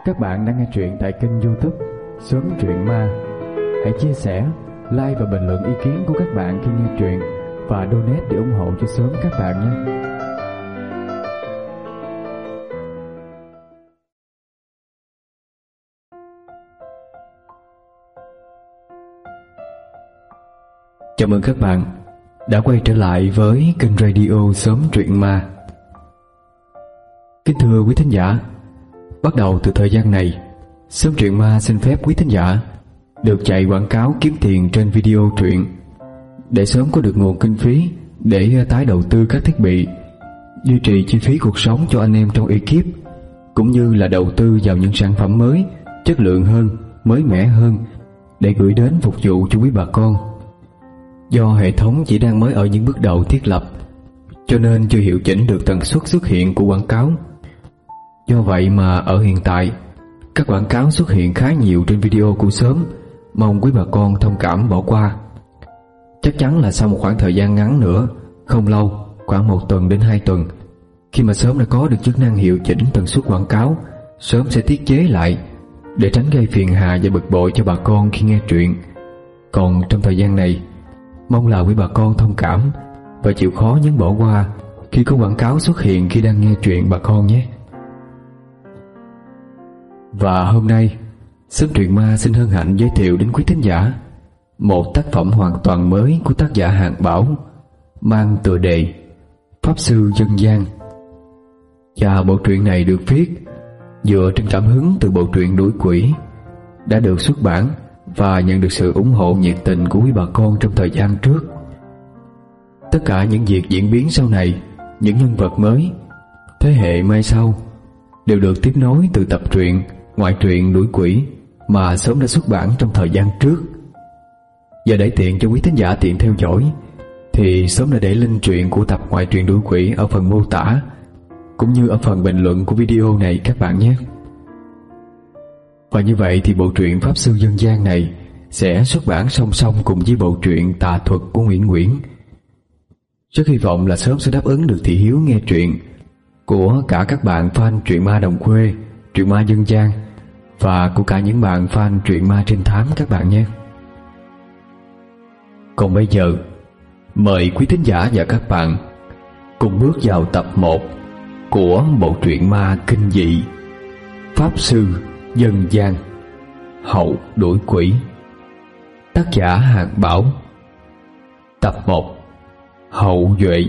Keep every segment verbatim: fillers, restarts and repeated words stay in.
Các bạn đang nghe truyện tại kênh YouTube Sớm Truyện Ma. Hãy chia sẻ, like và bình luận ý kiến của các bạn khi nghe truyện và donate để ủng hộ cho Sớm các bạn nhé. Chào mừng các bạn đã quay trở lại với kênh radio Sớm Truyện Ma. Kính thưa quý thính giả, bắt đầu từ thời gian này, Sớm Truyện Ma xin phép quý thính giả được chạy quảng cáo kiếm tiền trên video truyện để sớm có được nguồn kinh phí để tái đầu tư các thiết bị, duy trì chi phí cuộc sống cho anh em trong ekip, cũng như là đầu tư vào những sản phẩm mới, chất lượng hơn, mới mẻ hơn để gửi đến phục vụ cho quý bà con. Do hệ thống chỉ đang mới ở những bước đầu thiết lập, cho nên chưa hiệu chỉnh được tần suất xuất hiện của quảng cáo. Do vậy mà ở hiện tại, các quảng cáo xuất hiện khá nhiều trên video của Sớm, mong quý bà con thông cảm bỏ qua. Chắc chắn là sau một khoảng thời gian ngắn nữa, không lâu, khoảng một tuần đến hai tuần, khi mà Sớm đã có được chức năng hiệu chỉnh tần suất quảng cáo, Sớm sẽ tiết chế lại để tránh gây phiền hà và bực bội cho bà con khi nghe truyện. Còn trong thời gian này, mong là quý bà con thông cảm và chịu khó nhấn bỏ qua khi có quảng cáo xuất hiện khi đang nghe truyện bà con nhé. Và hôm nay, Sớm Truyện Ma xin hân hạnh giới thiệu đến quý thính giả một tác phẩm hoàn toàn mới của tác giả Hạng Bảo, mang tựa đề Pháp Sư Dân Gian. Và bộ truyện này được viết dựa trên cảm hứng từ bộ truyện Đuổi Quỷ, đã được xuất bản và nhận được sự ủng hộ nhiệt tình của quý bà con trong thời gian trước. Tất cả những việc diễn biến sau này, những nhân vật mới, thế hệ mai sau đều được tiếp nối từ tập truyện ngoại truyện Đuổi Quỷ mà Sớm đã xuất bản trong thời gian trước. Và để tiện cho quý thính giả tiện theo dõi, thì Sớm đã để link truyện của tập ngoại truyện Đuổi Quỷ ở phần mô tả, cũng như ở phần bình luận của video này các bạn nhé. Và như vậy thì bộ truyện Pháp Sư Dân Gian này sẽ xuất bản song song cùng với bộ truyện Tà Thuật của Nguyễn Nguyễn. Rất hy vọng là Sớm sẽ đáp ứng được thị hiếu nghe truyện của cả các bạn fan truyện ma đồng quê, truyện ma dân gian và của cả những bạn fan truyện ma trinh thám các bạn nhé. Còn bây giờ, mời quý thính giả và các bạn cùng bước vào tập một của bộ truyện ma kinh dị Pháp Sư Dân Gian, Hậu Đuổi Quỷ, tác giả Hạng Bảo. Tập một, Hậu Duệ.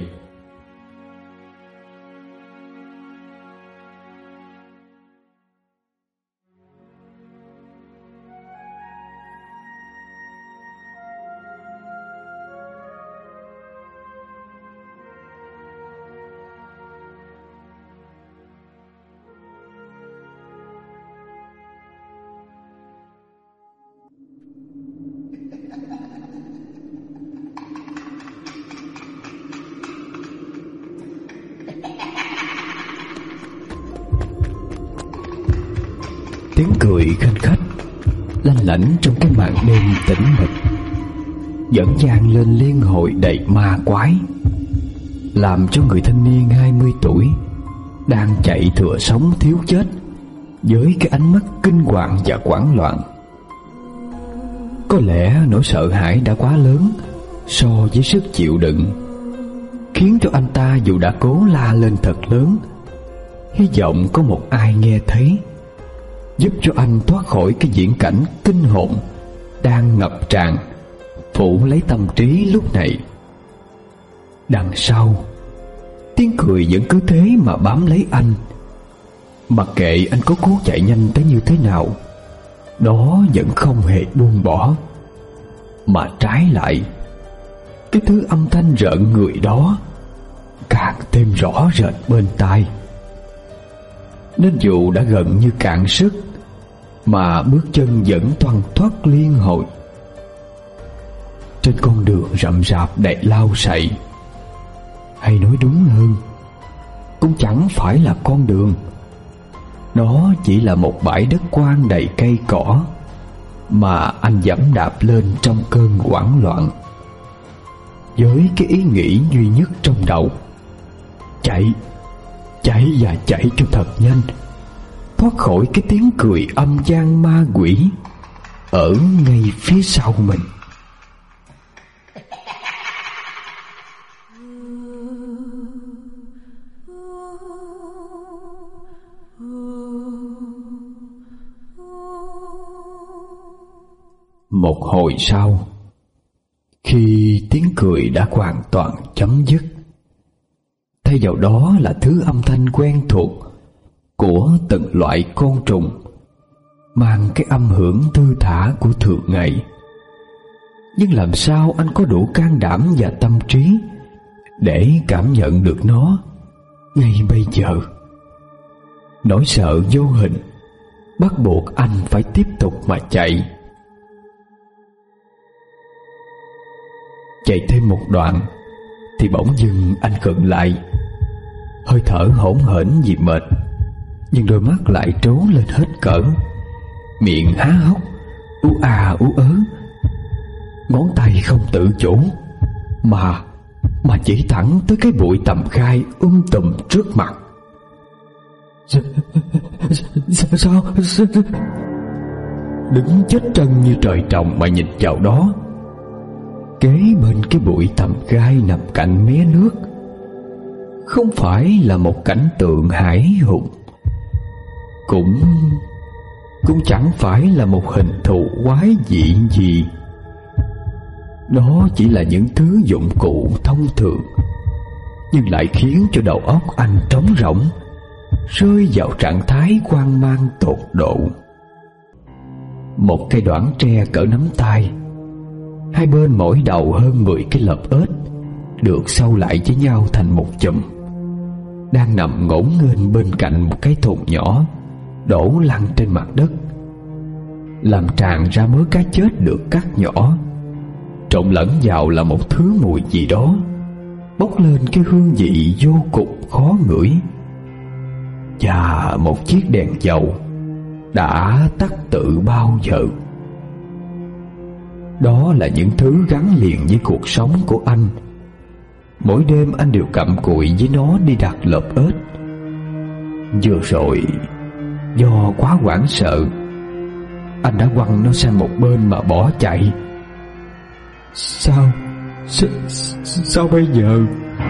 Tiếng cười khanh khách lanh lảnh trong cái màn đêm tĩnh mịch vẫn vang lên liên hồi đầy ma quái, làm cho người thanh niên hai mươi tuổi đang chạy thừa sống thiếu chết với cái ánh mắt kinh hoàng và hoảng loạn. Có lẽ nỗi sợ hãi đã quá lớn so với sức chịu đựng, khiến cho anh ta dù đã cố la lên thật lớn, hy vọng có một ai nghe thấy, giúp cho anh thoát khỏi cái viễn cảnh kinh hồn đang ngập tràn phủ lấy tâm trí lúc này. Đằng sau, tiếng cười vẫn cứ thế mà bám lấy anh, mặc kệ anh có cố chạy nhanh tới như thế nào, đó vẫn không hề buông bỏ. Mà trái lại, cái thứ âm thanh rợn người đó càng thêm rõ rệt bên tai. Nên dù đã gần như cạn sức, mà bước chân vẫn thoăn thoắt liên hồi trên con đường rậm rạp đầy lau sậy. Hay nói đúng hơn, cũng chẳng phải là con đường, đó chỉ là một bãi đất quang đầy cây cỏ mà anh giẫm đạp lên trong cơn hoảng loạn, với cái ý nghĩ duy nhất trong đầu: chạy, chạy và chạy cho thật nhanh, thoát khỏi cái tiếng cười âm gian ma quỷ ở ngay phía sau mình. Một hồi sau, khi tiếng cười đã hoàn toàn chấm dứt, thay vào đó là thứ âm thanh quen thuộc của từng loại côn trùng, mang cái âm hưởng thư thả của thường ngày. Nhưng làm sao anh có đủ can đảm và tâm trí để cảm nhận được nó ngay bây giờ? Nỗi sợ vô hình bắt buộc anh phải tiếp tục mà chạy. Chạy thêm một đoạn thì bỗng dưng anh khựng lại, hơi thở hổn hển vì mệt, nhưng đôi mắt lại trố lên hết cỡ, miệng há hốc ú à ú ớ, ngón tay không tự chủ mà mà chỉ thẳng tới cái bụi tằm gai um tùm trước mặt. Sao? Đứng chết chân như trời trồng mà nhìn vào đó. Kế bên cái bụi tằm gai nằm cạnh mé nước không phải là một cảnh tượng hãi hùng, cũng cũng chẳng phải là một hình thù quái dị gì. Đó chỉ là những thứ dụng cụ thông thường, nhưng lại khiến cho đầu óc anh trống rỗng, rơi vào trạng thái hoang mang tột độ. Một cây đoản tre cỡ nắm tay, hai bên mỗi đầu hơn mười cái lợp ếch được xâu lại với nhau thành một chùm, đang nằm ngổn nghênh bên cạnh một cái thùng nhỏ đổ lăn trên mặt đất, làm tràn ra mớ cá chết được cắt nhỏ. Trộn lẫn vào là một thứ mùi gì đó bốc lên cái hương vị vô cùng khó ngửi. Và một chiếc đèn dầu đã tắt từ bao giờ. Đó là những thứ gắn liền với cuộc sống của anh. Mỗi đêm anh đều cặm cụi với nó đi đặt lợp ếch. Vừa rồi, do quá hoảng sợ, anh đã quăng nó sang một bên mà bỏ chạy. Sao? Sao, sao bây giờ?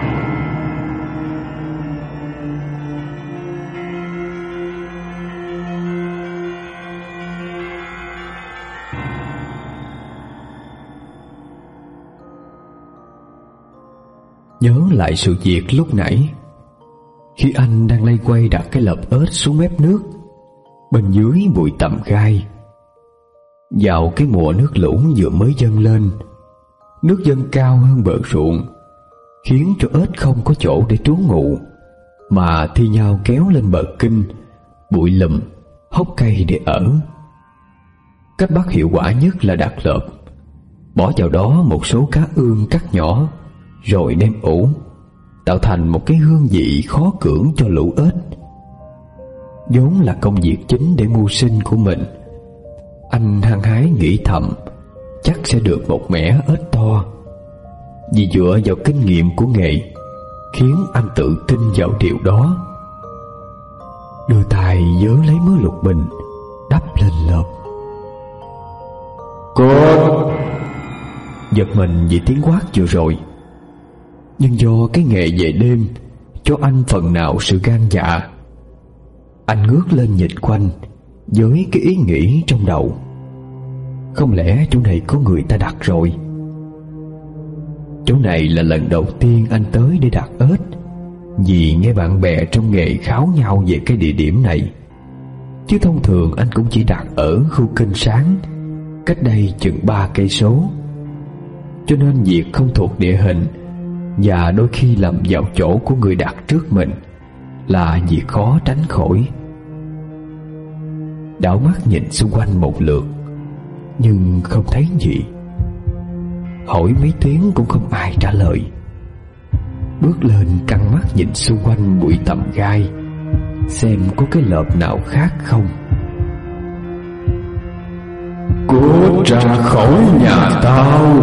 Nhớ lại sự việc lúc nãy, khi anh đang lay quay đặt cái lợp ếch xuống mép nước bên dưới bụi tằm gai. Vào cái mùa nước lũ vừa mới dâng lên, nước dâng cao hơn bờ ruộng, khiến cho ếch không có chỗ để trú ngụ, mà thi nhau kéo lên bờ kinh, bụi lùm, hốc cây để ở. Cách bắt hiệu quả nhất là đặt lợp, bỏ vào đó một số cá ương cắt nhỏ, rồi đem ủ, tạo thành một cái hương vị khó cưỡng cho lũ ếch. Vốn là công việc chính để mưu sinh của mình, anh hăng hái nghĩ thầm chắc sẽ được một mẻ ếch to. Vì dựa vào kinh nghiệm của nghề khiến anh tự tin vào điều đó. Đưa tay vớ lấy mớ lục bình đắp lên lợp. Cút! Giật mình vì tiếng quát vừa rồi, nhưng do cái nghề về đêm cho anh phần nào sự gan dạ. Anh ngước lên nhìn quanh với cái ý nghĩ trong đầu, không lẽ chỗ này có người ta đặt rồi? Chỗ này là lần đầu tiên anh tới để đặt ếch, vì nghe bạn bè trong nghề kháo nhau về cái địa điểm này. Chứ thông thường anh cũng chỉ đặt ở khu kênh Sáng, cách đây chừng ba cây số. Cho nên việc không thuộc địa hình và đôi khi lầm vào chỗ của người đặt trước mình là việc khó tránh khỏi. Đảo mắt nhìn xung quanh một lượt, nhưng không thấy gì. Hỏi mấy tiếng cũng không ai trả lời. Bước lên căng mắt nhìn xung quanh bụi tằm gai, xem có cái lợp nào khác không. Cút ra khỏi nhà tao!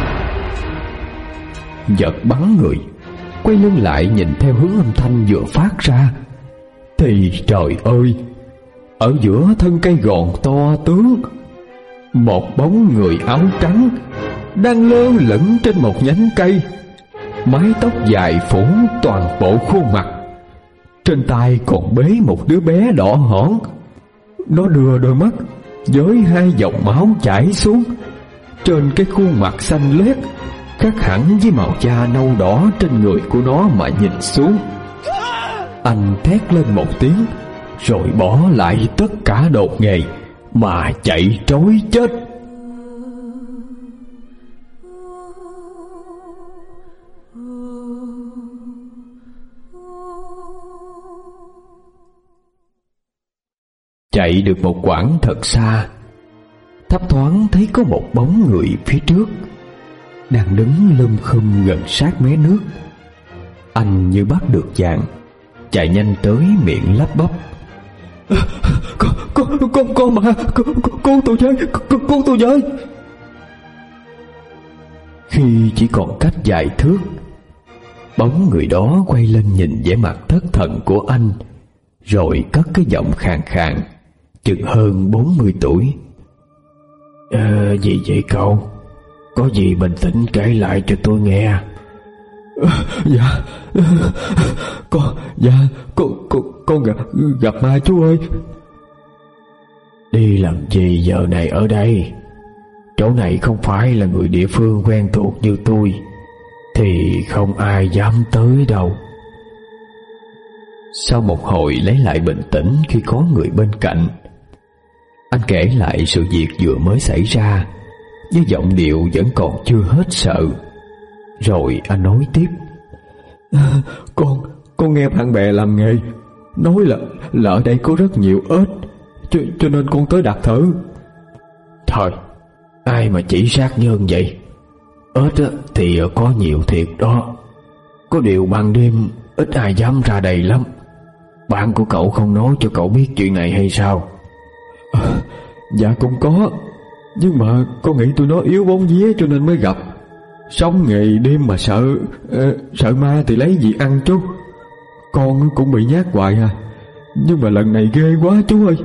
Giật bắn người, quay lưng lại nhìn theo hướng âm thanh vừa phát ra, thì trời ơi, ở giữa thân cây gòn to tướng, một bóng người áo trắng đang lơ lửng trên một nhánh cây, mái tóc dài phủ toàn bộ khuôn mặt, trên tay còn bế một đứa bé đỏ hỏn. Nó đưa đôi mắt với hai dòng máu chảy xuống trên cái khuôn mặt xanh lét, khác hẳn với màu da nâu đỏ trên người của nó mà nhìn xuống. Anh thét lên một tiếng rồi bỏ lại tất cả đồ nghề mà chạy trối chết. Chạy được một quãng thật xa, thấp thoáng thấy có một bóng người phía trước đang đứng lum khum gần sát mé nước. Anh như bắt được dạng, chạy nhanh tới miệng lắp bắp: Con, con, con, con mà, con, con tôi với, con, con tôi với. Khi chỉ còn cách vài thước, bóng người đó quay lên nhìn vẻ mặt thất thần của anh, rồi cất cái giọng khàn khàn, chừng hơn bốn mươi tuổi: Ờ, gì vậy cậu? Có gì bình tĩnh kể lại cho tôi nghe. À, dạ, con, dạ, con, con, con gặp, gặp ma chú ơi. Đi làm gì giờ này ở đây? Chỗ này không phải là người địa phương quen thuộc như tôi, thì không ai dám tới đâu. Sau một hồi lấy lại bình tĩnh khi có người bên cạnh, anh kể lại sự việc vừa mới xảy ra với giọng điệu vẫn còn chưa hết sợ. Rồi anh nói tiếp: à, Con, con nghe bạn bè làm nghề nói là, là ở đây có rất nhiều ếch, cho, cho nên con tới đặt thử. Thôi, ai mà chỉ sát nhân vậy? Ếch thì có nhiều thiệt đó. Có điều ban đêm ít ai dám ra đây lắm. Bạn của cậu không nói cho cậu biết chuyện này hay sao? À, dạ cũng có, nhưng mà con nghĩ tụi nó yếu bóng vía cho nên mới gặp. Sống ngày đêm mà sợ uh, sợ ma thì lấy gì ăn chú. Con cũng bị nhát hoài à, nhưng mà lần này ghê quá chú ơi.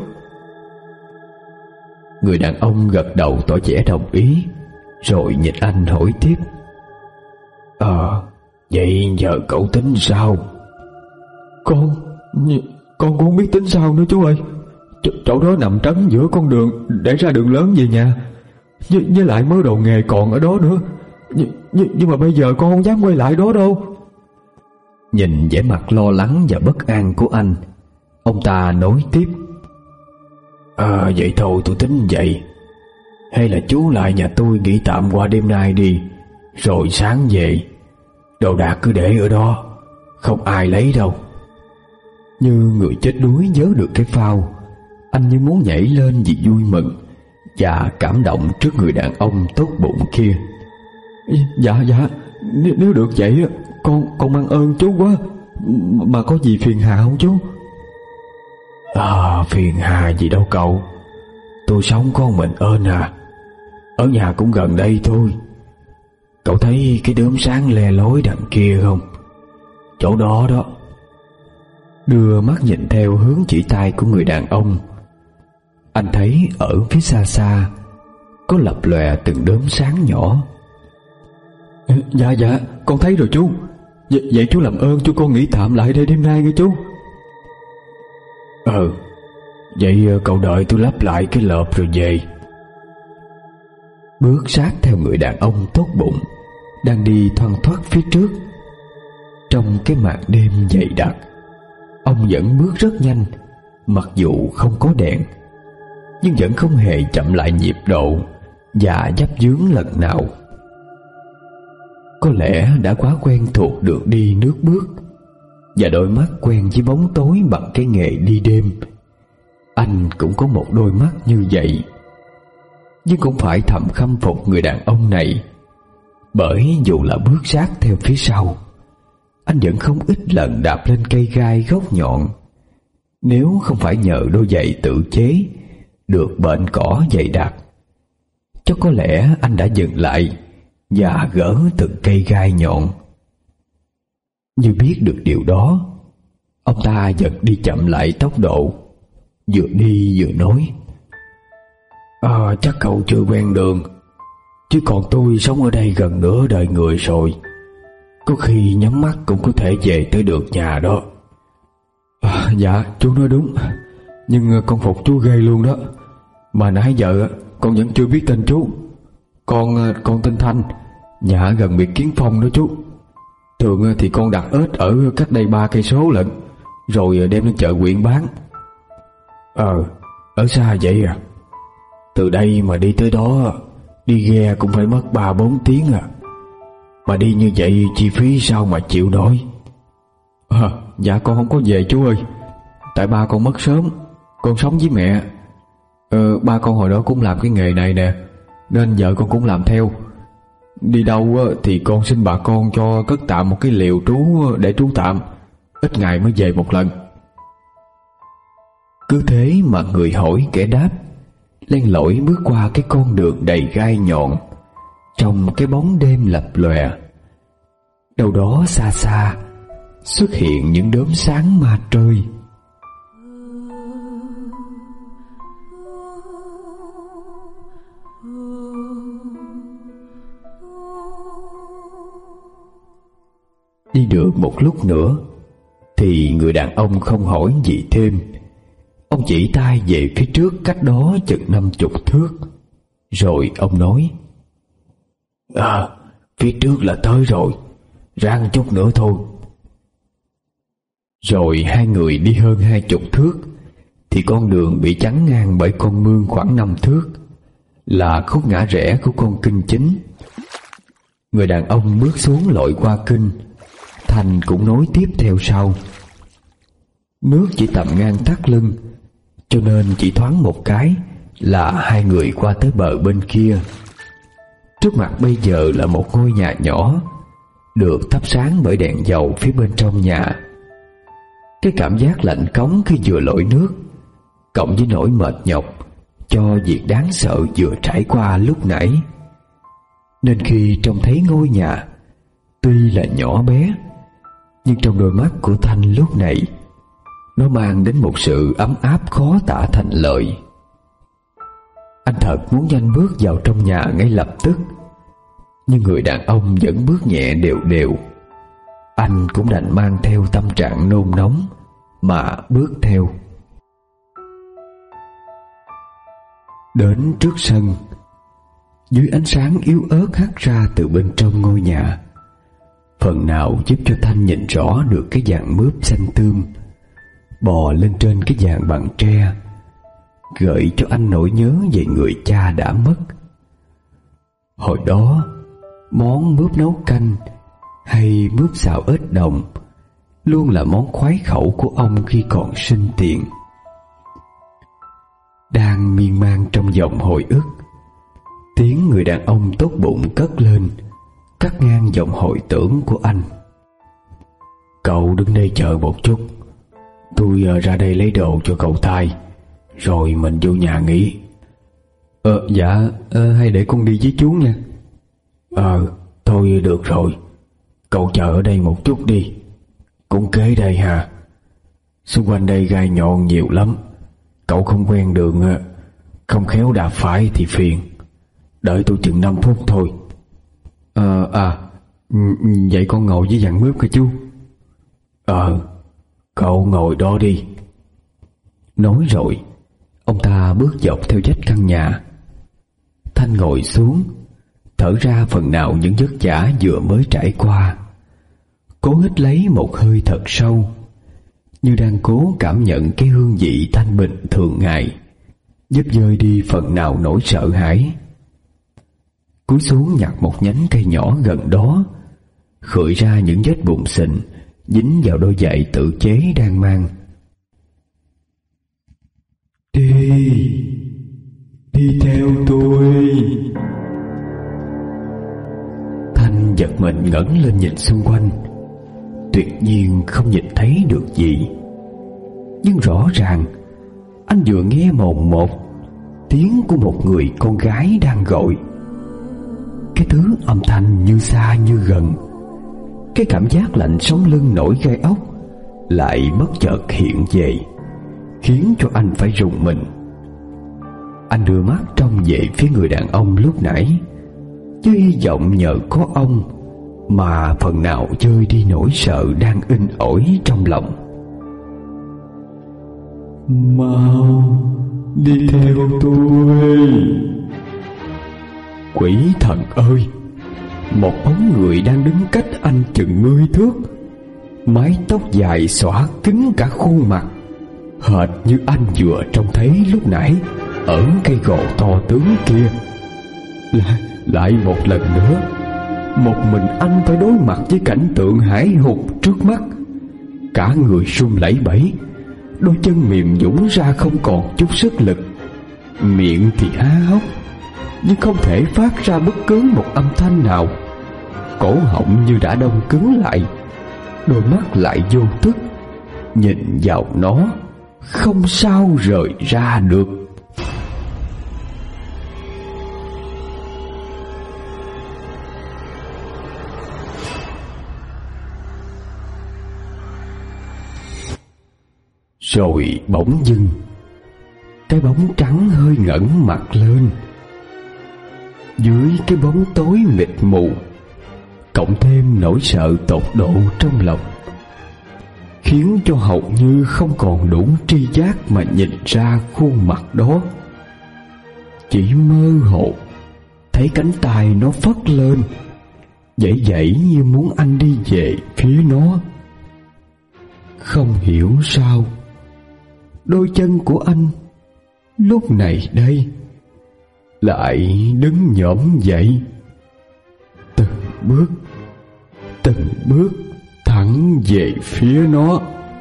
Người đàn ông gật đầu tỏ vẻ đồng ý, rồi nhìn anh hỏi tiếp: Ờ, vậy giờ cậu tính sao? Con Con cũng không biết tính sao nữa chú ơi. Ch chỗ đó nằm trấn giữa con đường để ra đường lớn về nhà, Nh với lại mớ đồ nghề còn ở đó nữa. Nh nh nhưng mà bây giờ con không dám quay lại đó đâu. Nhìn vẻ mặt lo lắng và bất an của anh, ông ta nói tiếp: À vậy thôi tôi tính vậy. Hay là chú lại nhà tôi nghỉ tạm qua đêm nay đi, rồi sáng về. Đồ đạc cứ để ở đó, không ai lấy đâu. Như người chết đuối vớ được cái phao, anh như muốn nhảy lên vì vui mừng và cảm động trước người đàn ông tốt bụng kia. Dạ dạ, nếu được vậy con con mang ơn chú quá. Mà có gì phiền hà không chú? À, phiền hà gì đâu cậu. Tôi sống con mình ơn à. Ở nhà cũng gần đây thôi. Cậu thấy cái đốm sáng le lối đằng kia không? Chỗ đó đó. Đưa mắt nhìn theo hướng chỉ tay của người đàn ông, anh thấy ở phía xa xa có lập lòe từng đốm sáng nhỏ. Dạ dạ, con thấy rồi chú. V vậy chú làm ơn cho con nghỉ tạm lại đây đêm nay nghe chú. Ừ, vậy cậu đợi tôi lắp lại cái lợp rồi về. Bước sát theo người đàn ông tốt bụng đang đi thoăn thoắt phía trước. Trong cái màn đêm dày đặc, ông vẫn bước rất nhanh, mặc dù không có đèn, nhưng vẫn không hề chậm lại nhịp độ và dấp dướng lần nào. Có lẽ đã quá quen thuộc được đi nước bước, và đôi mắt quen với bóng tối bằng cái nghề đi đêm. Anh cũng có một đôi mắt như vậy, nhưng cũng phải thầm khâm phục người đàn ông này, bởi dù là bước sát theo phía sau, anh vẫn không ít lần đạp lên cây gai gốc nhọn. Nếu không phải nhờ đôi giày tự chế được bện cỏ dày đặc, chắc có lẽ anh đã dừng lại và gỡ từng cây gai nhọn. Như biết được điều đó, ông ta dần đi chậm lại tốc độ, vừa đi vừa nói: À, chắc cậu chưa quen đường, chứ còn tôi sống ở đây gần nửa đời người rồi, có khi nhắm mắt cũng có thể về tới được nhà đó. À, dạ chú nói đúng, nhưng con phục chú ghê luôn đó. Mà nãy giờ con vẫn chưa biết tên chú. Con con tên Thanh, nhà gần biệt Kiến Phong đó chú. Thường thì con đặt ếch ở cách đây ba cây số lận, rồi đem lên chợ huyện bán. Ờ, ở xa vậy à? Từ đây mà đi tới đó, đi ghe cũng phải mất ba bốn tiếng à. Mà đi như vậy chi phí sao mà chịu nổi? À, dạ con không có về chú ơi. Tại ba con mất sớm, con sống với mẹ. ờ, Ba con hồi đó cũng làm cái nghề này nè, nên vợ con cũng làm theo. Đi đâu thì con xin bà con cho cất tạm một cái liều trú để trú tạm, ít ngày mới về một lần. Cứ thế mà người hỏi kẻ đáp, len lỏi bước qua cái con đường đầy gai nhọn, trong cái bóng đêm lập lòe. Đâu đó xa xa xuất hiện những đốm sáng ma trơi. Đi được một lúc nữa thì người đàn ông không hỏi gì thêm. Ông chỉ tay về phía trước cách đó chừng năm chục thước, rồi ông nói: À, phía trước là tới rồi, ráng chút nữa thôi. Rồi hai người đi hơn hai chục thước thì con đường bị chắn ngang bởi con mương khoảng năm thước, là khúc ngã rẽ của con kênh chính. Người đàn ông bước xuống lội qua kênh, Thành cũng nối tiếp theo sau. Nước chỉ tầm ngang thắt lưng, cho nên chỉ thoáng một cái là hai người qua tới bờ bên kia. Trước mặt bây giờ là một ngôi nhà nhỏ, được thắp sáng bởi đèn dầu phía bên trong nhà. Cái cảm giác lạnh cống khi vừa lội nước, cộng với nỗi mệt nhọc cho việc đáng sợ vừa trải qua lúc nãy, nên khi trông thấy ngôi nhà, tuy là nhỏ bé, nhưng trong đôi mắt của Thanh lúc này, nó mang đến một sự ấm áp khó tả thành lời. Anh thật muốn nhanh bước vào trong nhà ngay lập tức, nhưng người đàn ông vẫn bước nhẹ đều đều. Anh cũng đành mang theo tâm trạng nôn nóng mà bước theo. Đến trước sân, dưới ánh sáng yếu ớt hắt ra từ bên trong ngôi nhà, phần nào giúp cho Thanh nhìn rõ được cái dạng mướp xanh tươm bò lên trên cái giàn bằng tre, gợi cho anh nỗi nhớ về người cha đã mất. Hồi đó, món mướp nấu canh hay mướp xào ếch đồng luôn là món khoái khẩu của ông khi còn sinh tiền. Đang miên man trong dòng hồi ức, tiếng người đàn ông tốt bụng cất lên, cắt ngang dòng hồi tưởng của anh. Cậu đứng đây chờ một chút, tôi ra đây lấy đồ cho cậu thay, rồi mình vô nhà nghỉ. Ờ dạ, ờ, hay để con đi với chú nha. Ờ, thôi được rồi, cậu chờ ở đây một chút đi. Cũng kế đây hà, xung quanh đây gai nhọn nhiều lắm, cậu không quen đường, không khéo đạp phải thì phiền. Đợi tôi chừng năm phút thôi. Ờ à, vậy con ngồi với dàn mướp kìa chú. Ờ, cậu ngồi đó đi. Nói rồi, ông ta bước dọc theo vách căn nhà. Thanh ngồi xuống, thở ra phần nào những vất vả vừa mới trải qua, cố hít lấy một hơi thật sâu, như đang cố cảm nhận cái hương vị thanh bình thường ngày, giúp vơi đi phần nào nỗi sợ hãi. Cúi xuống nhặt một nhánh cây nhỏ gần đó, khơi ra những vết bụng xình dính vào đôi giày tự chế đang mang. Đi, đi theo tôi. Thanh giật mình ngẩng lên nhìn xung quanh, tuyệt nhiên không nhìn thấy được gì. Nhưng rõ ràng anh vừa nghe mồn một tiếng của một người con gái đang gọi. Cái thứ âm thanh như xa như gần, cái cảm giác lạnh sống lưng nổi gai ốc lại bất chợt hiện về, khiến cho anh phải rùng mình. Anh đưa mắt trông về phía người đàn ông lúc nãy, chứ hy vọng nhờ có ông mà phần nào vơi đi nỗi sợ đang in ỏi trong lòng. Mau đi theo tôi. Quỷ thần ơi! Một bóng người đang đứng cách anh chừng mươi thước, mái tóc dài xõa kín cả khuôn mặt, hệt như anh vừa trông thấy lúc nãy ở cây gỗ to tướng kia. Lại, lại một lần nữa, một mình anh phải đối mặt với cảnh tượng hãi hùng trước mắt. Cả người run lẩy bẩy, đôi chân mềm nhũn ra không còn chút sức lực, miệng thì há hốc nhưng không thể phát ra bất cứ một âm thanh nào. Cổ họng như đã đông cứng lại, đôi mắt lại vô thức nhìn vào nó, không sao rời ra được. Rồi bỗng dưng, cái bóng trắng hơi ngẩng mặt lên. Dưới cái bóng tối mịt mù, cộng thêm nỗi sợ tột độ trong lòng, khiến cho hầu như không còn đủ tri giác mà nhìn ra khuôn mặt đó. Chỉ mơ hồ thấy cánh tay nó phất lên, dãy dãy như muốn anh đi về phía nó. Không hiểu sao đôi chân của anh lúc này đây lại đứng nhổm dậy, từng bước từng bước thẳng về phía nó.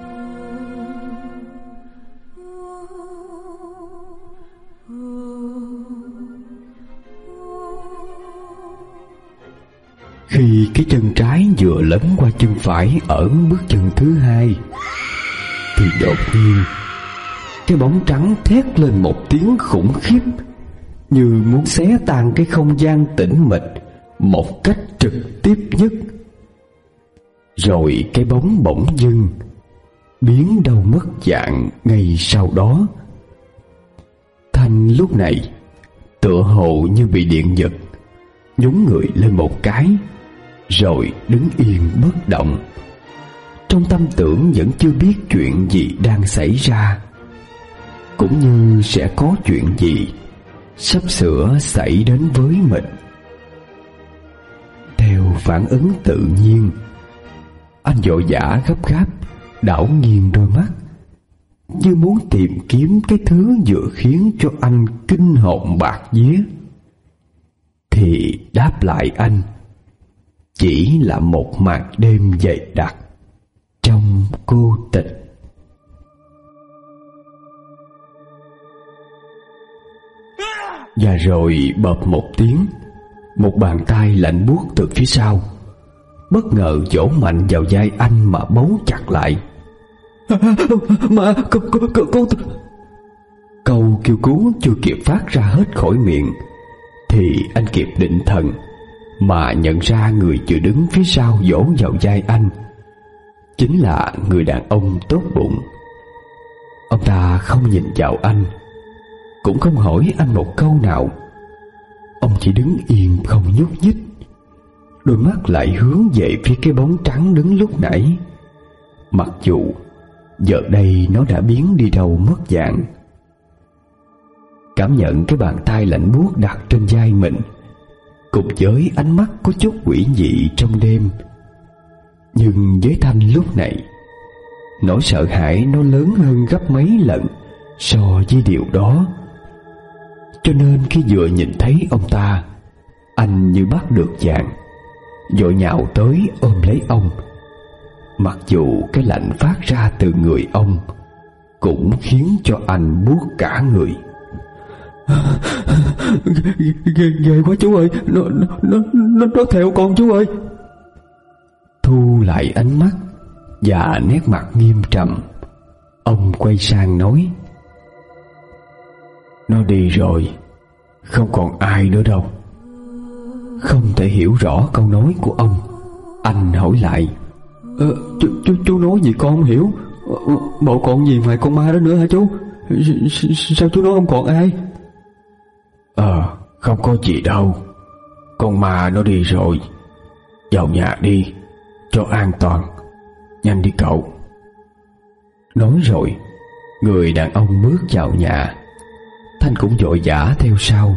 Khi cái chân trái vừa lấn qua chân phải ở bước chân thứ hai, thì đột nhiên cái bóng trắng thét lên một tiếng khủng khiếp, như muốn xé tan cái không gian tĩnh mịch một cách trực tiếp nhất. Rồi cái bóng bỗng dưng biến đâu mất dạng ngay sau đó. Thanh lúc này tựa hồ như bị điện giật, nhún người lên một cái, rồi đứng yên bất động. Trong tâm tưởng vẫn chưa biết chuyện gì đang xảy ra, cũng như sẽ có chuyện gì sắp sửa xảy đến với mình. Theo phản ứng tự nhiên, anh vội vã gấp gáp đảo nghiêng đôi mắt, như muốn tìm kiếm cái thứ vừa khiến cho anh kinh hồn bạt vía. Thì đáp lại anh chỉ là một màn đêm dày đặc trong cô tịch. Và rồi bợp một tiếng, một bàn tay lạnh buốt từ phía sau bất ngờ vỗ mạnh vào vai anh mà bấu chặt lại. Mà cô, cô, cô, cô... Câu kêu cứu chưa kịp phát ra hết khỏi miệng, thì anh kịp định thần mà nhận ra người vừa đứng phía sau vỗ vào vai anh chính là người đàn ông tốt bụng. Ông ta không nhìn vào anh, cũng không hỏi anh một câu nào. Ông chỉ đứng yên không nhúc nhích, đôi mắt lại hướng về phía cái bóng trắng đứng lúc nãy, mặc dù giờ đây nó đã biến đi đâu mất dạng. Cảm nhận cái bàn tay lạnh buốt đặt trên vai mình, cùng với ánh mắt có chút quỷ dị trong đêm. Nhưng với Thanh lúc này, nỗi sợ hãi nó lớn hơn gấp mấy lần so với điều đó. Cho nên khi vừa nhìn thấy ông ta, anh như bắt được dạng, vội nhào tới ôm lấy ông, mặc dù cái lạnh phát ra từ người ông cũng khiến cho anh buốt cả người. Ghê, ghê quá chú ơi, nó, nó, nó, nó theo con chú ơi. Thu lại ánh mắt và nét mặt nghiêm trầm, ông quay sang nói: Nó đi rồi, không còn ai nữa đâu. Không thể hiểu rõ câu nói của ông, anh hỏi lại: Ờ, chú, chú, chú nói gì con không hiểu, Bộ còn gì ngoài con ma đó nữa hả chú? Sao chú nói không còn ai? Ờ không có gì đâu, con ma nó đi rồi. Vào nhà đi cho an toàn. Nhanh đi cậu. Nói rồi người đàn ông bước vào nhà. Thanh cũng vội vã theo sau.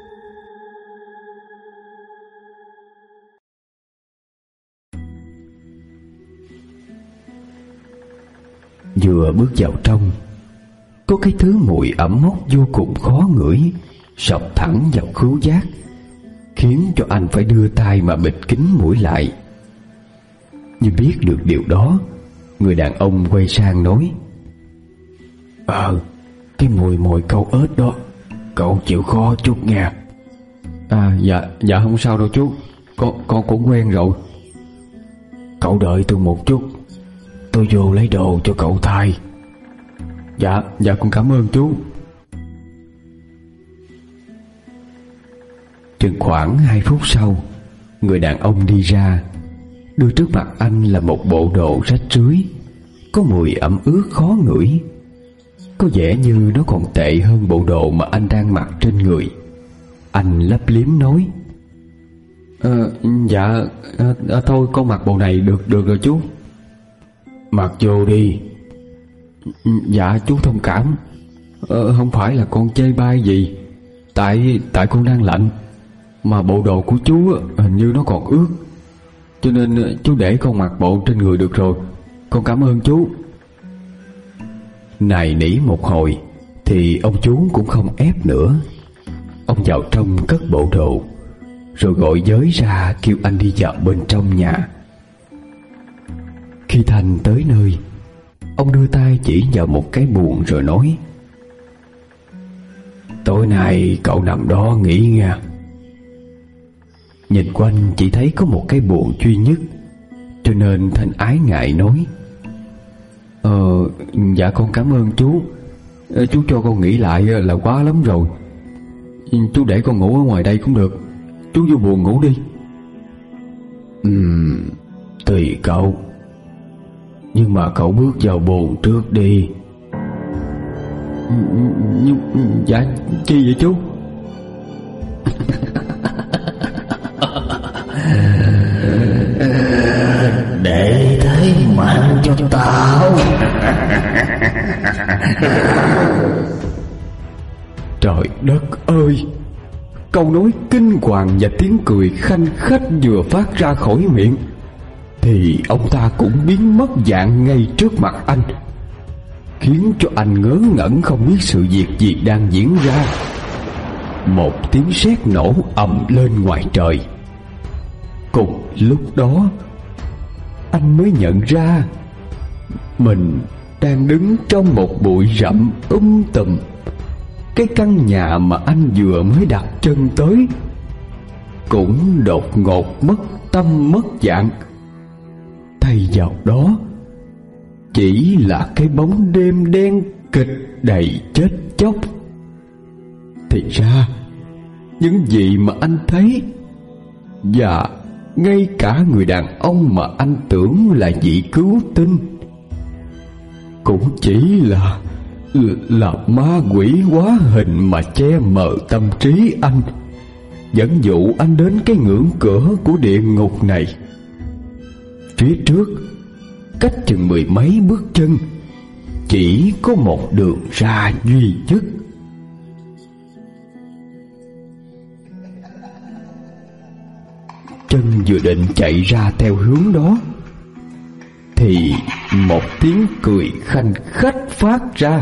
Vừa bước vào trong, có cái thứ mùi ẩm mốc vô cùng khó ngửi sộc thẳng vào khứu giác, khiến cho anh phải đưa tay mà bịt kín mũi lại. Nhưng biết được điều đó, người đàn ông quay sang nói: Ờ cái mùi mồi câu ếch đó, cậu chịu khó chút nha. À dạ dạ không sao đâu chú, Con con cũng quen rồi. Cậu đợi tôi một chút, tôi vô lấy đồ cho cậu thay. Dạ dạ con cảm ơn chú. Chừng khoảng hai phút sau, người đàn ông đi ra, đưa trước mặt anh là một bộ đồ rách rưới, có mùi ẩm ướt khó ngửi. Có vẻ như nó còn tệ hơn bộ đồ mà anh đang mặc trên người. Anh lấp liếm nói: Ờ dạ à, à, thôi con mặc bộ này được được rồi chú. Mặc vô đi. Dạ chú thông cảm. ờ, Không phải là con chê bai gì, Tại tại con đang lạnh, mà bộ đồ của chú hình như nó còn ướt, cho nên chú để con mặc bộ trên người được rồi. Con cảm ơn chú. Nài nỉ một hồi thì ông chú cũng không ép nữa. Ông vào trong cất bộ đồ, rồi gọi giới ra kêu anh đi vào bên trong nhà. Khi Thành tới nơi, ông đưa tay chỉ vào một cái buồng rồi nói: Tối nay cậu nằm đó nghỉ nha. Nhìn quanh chỉ thấy có một cái buồng duy nhất, cho nên Thanh ái ngại nói: Ờ dạ con cảm ơn chú. Chú cho con nghỉ lại là quá lắm rồi. Chú để con ngủ ở ngoài đây cũng được. Chú vô buồng ngủ đi. Ừm, tùy cậu. Nhưng mà cậu bước vào buồng trước đi. Nhưng dạ chi vậy chú? Để thấy mạng cho tao. Trời đất ơi! Câu nói kinh hoàng và tiếng cười khanh khách vừa phát ra khỏi miệng thì ông ta cũng biến mất dạng ngay trước mặt anh, khiến cho anh ngớ ngẩn không biết sự việc gì đang diễn ra. Một tiếng sét nổ ầm lên ngoài trời. Cùng lúc đó, anh mới nhận ra mình đang đứng trong một bụi rậm um tùm. Cái căn nhà mà anh vừa mới đặt chân tới cũng đột ngột mất tâm mất dạng. Thay vào đó chỉ là cái bóng đêm đen kịch đầy chết chóc. Thì ra những gì mà anh thấy, và ngay cả người đàn ông mà anh tưởng là vị cứu tinh, cũng chỉ là là ma quỷ hóa hình mà che mờ tâm trí anh, dẫn dụ anh đến cái ngưỡng cửa của địa ngục này. Phía trước, cách chừng mười mấy bước chân, chỉ có một đường ra duy nhất. Chân vừa định chạy ra theo hướng đó thì một tiếng cười khanh khách phát ra.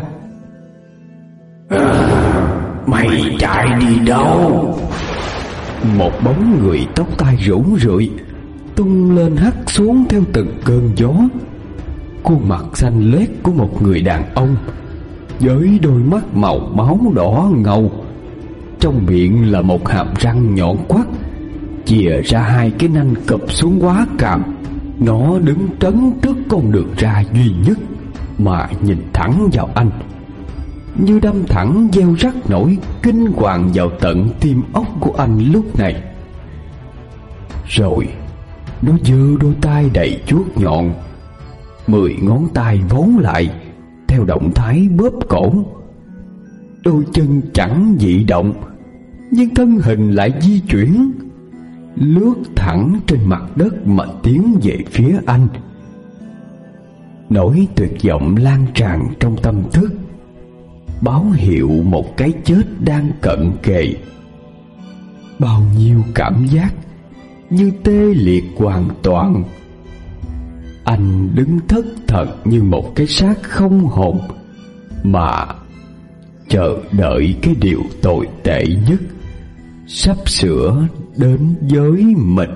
À, mày chạy đi đâu? Một bóng người tóc tai rủng rượi tung lên hắt xuống theo từng cơn gió. Khuôn mặt xanh lét của một người đàn ông với đôi mắt màu máu đỏ ngầu, trong miệng là một hàm răng nhọn quắt chìa ra hai cái nanh cụp xuống quá càm. Nó đứng trấn trước con đường ra duy nhất mà nhìn thẳng vào anh, như đâm thẳng gieo rắc nổi kinh hoàng vào tận tim óc của anh lúc này. Rồi nó giơ đôi tay đầy chuốt nhọn Mười ngón tay vốn lại theo động thái bóp cổ. Đôi chân chẳng dị động, nhưng thân hình lại di chuyển, lướt thẳng trên mặt đất mà tiến về phía anh. Nỗi tuyệt vọng lan tràn trong tâm thức, báo hiệu một cái chết đang cận kề. Bao nhiêu cảm giác như tê liệt hoàn toàn. Anh đứng thất thần như một cái xác không hồn, mà chờ đợi cái điều tồi tệ nhất sắp sửa đến với mình.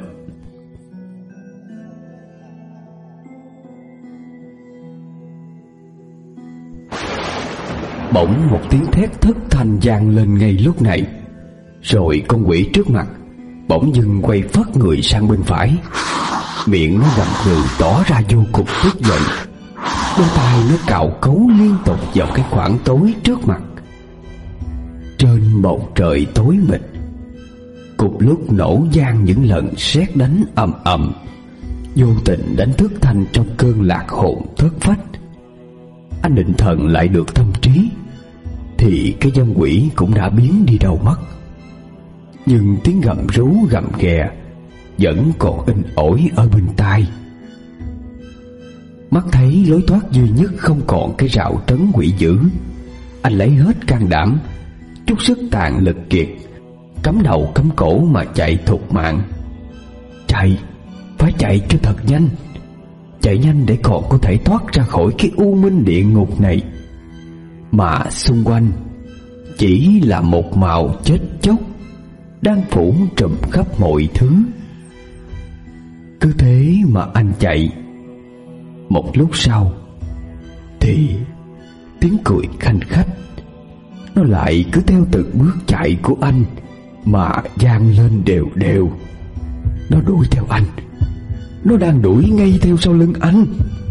Bỗng một tiếng thét thất thanh vang lên ngay lúc này, rồi con quỷ trước mặt bỗng dưng quay phất người sang bên phải. Miệng nó gầm gừ tỏ ra vô cùng tức giận. Đôi tay nó cào cấu liên tục vào cái khoảng tối trước mặt. Trên bầu trời tối mịt, cùng lúc nổ vang những lần sét đánh ầm ầm, vô tình đánh thức Thanh trong cơn lạc hồn thất phách. Anh định thần lại được tâm trí thì cái dông quỷ cũng đã biến đi đâu mất. Nhưng tiếng gầm rú gầm ghè vẫn còn in ỏi ở bên tai. Mắt thấy lối thoát duy nhất không còn cái rào trấn quỷ dữ, anh lấy hết can đảm, chút sức tàn lực kiệt, cắm đầu cắm cổ mà chạy thục mạng. Chạy, phải chạy cho thật nhanh, chạy nhanh để còn có thể thoát ra khỏi cái u minh địa ngục này. Mà xung quanh chỉ là một màu chết chóc đang phủ trùm khắp mọi thứ. Cứ thế mà anh chạy. Một lúc sau thì tiếng cười khanh khách nó lại cứ theo từng bước chạy của anh mà vang lên đều đều. Nó đuổi theo anh, nó đang đuổi ngay theo sau lưng anh.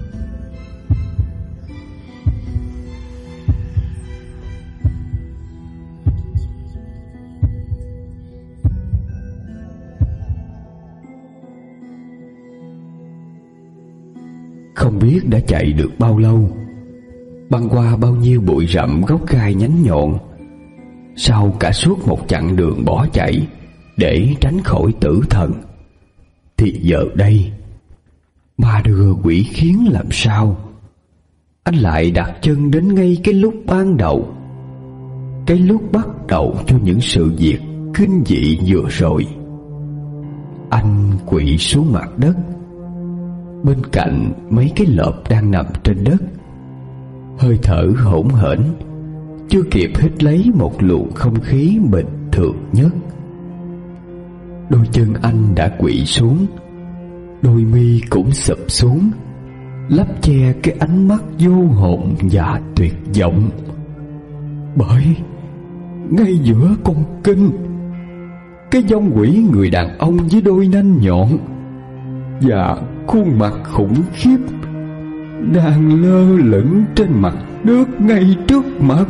Không biết đã chạy được bao lâu, băng qua bao nhiêu bụi rậm gốc gai nhánh nhọn. Sau cả suốt một chặng đường bỏ chạy để tránh khỏi tử thần, thì giờ đây ma đưa quỷ khiến làm sao, anh lại đặt chân đến ngay cái lúc ban đầu, cái lúc bắt đầu cho những sự việc kinh dị vừa rồi. Anh quỵ xuống mặt đất bên cạnh mấy cái lợp đang nằm trên đất, hơi thở hỗn hển, chưa kịp hít lấy một luồng không khí bình thường nhất. Đôi chân anh đã quỵ xuống, đôi mi cũng sụp xuống, lấp che cái ánh mắt vô hồn và tuyệt vọng. Bởi ngay giữa con kinh, cái vong quỷ người đàn ông với đôi nanh nhọn và khuôn mặt khủng khiếp đang lơ lửng trên mặt nước ngay trước mặt.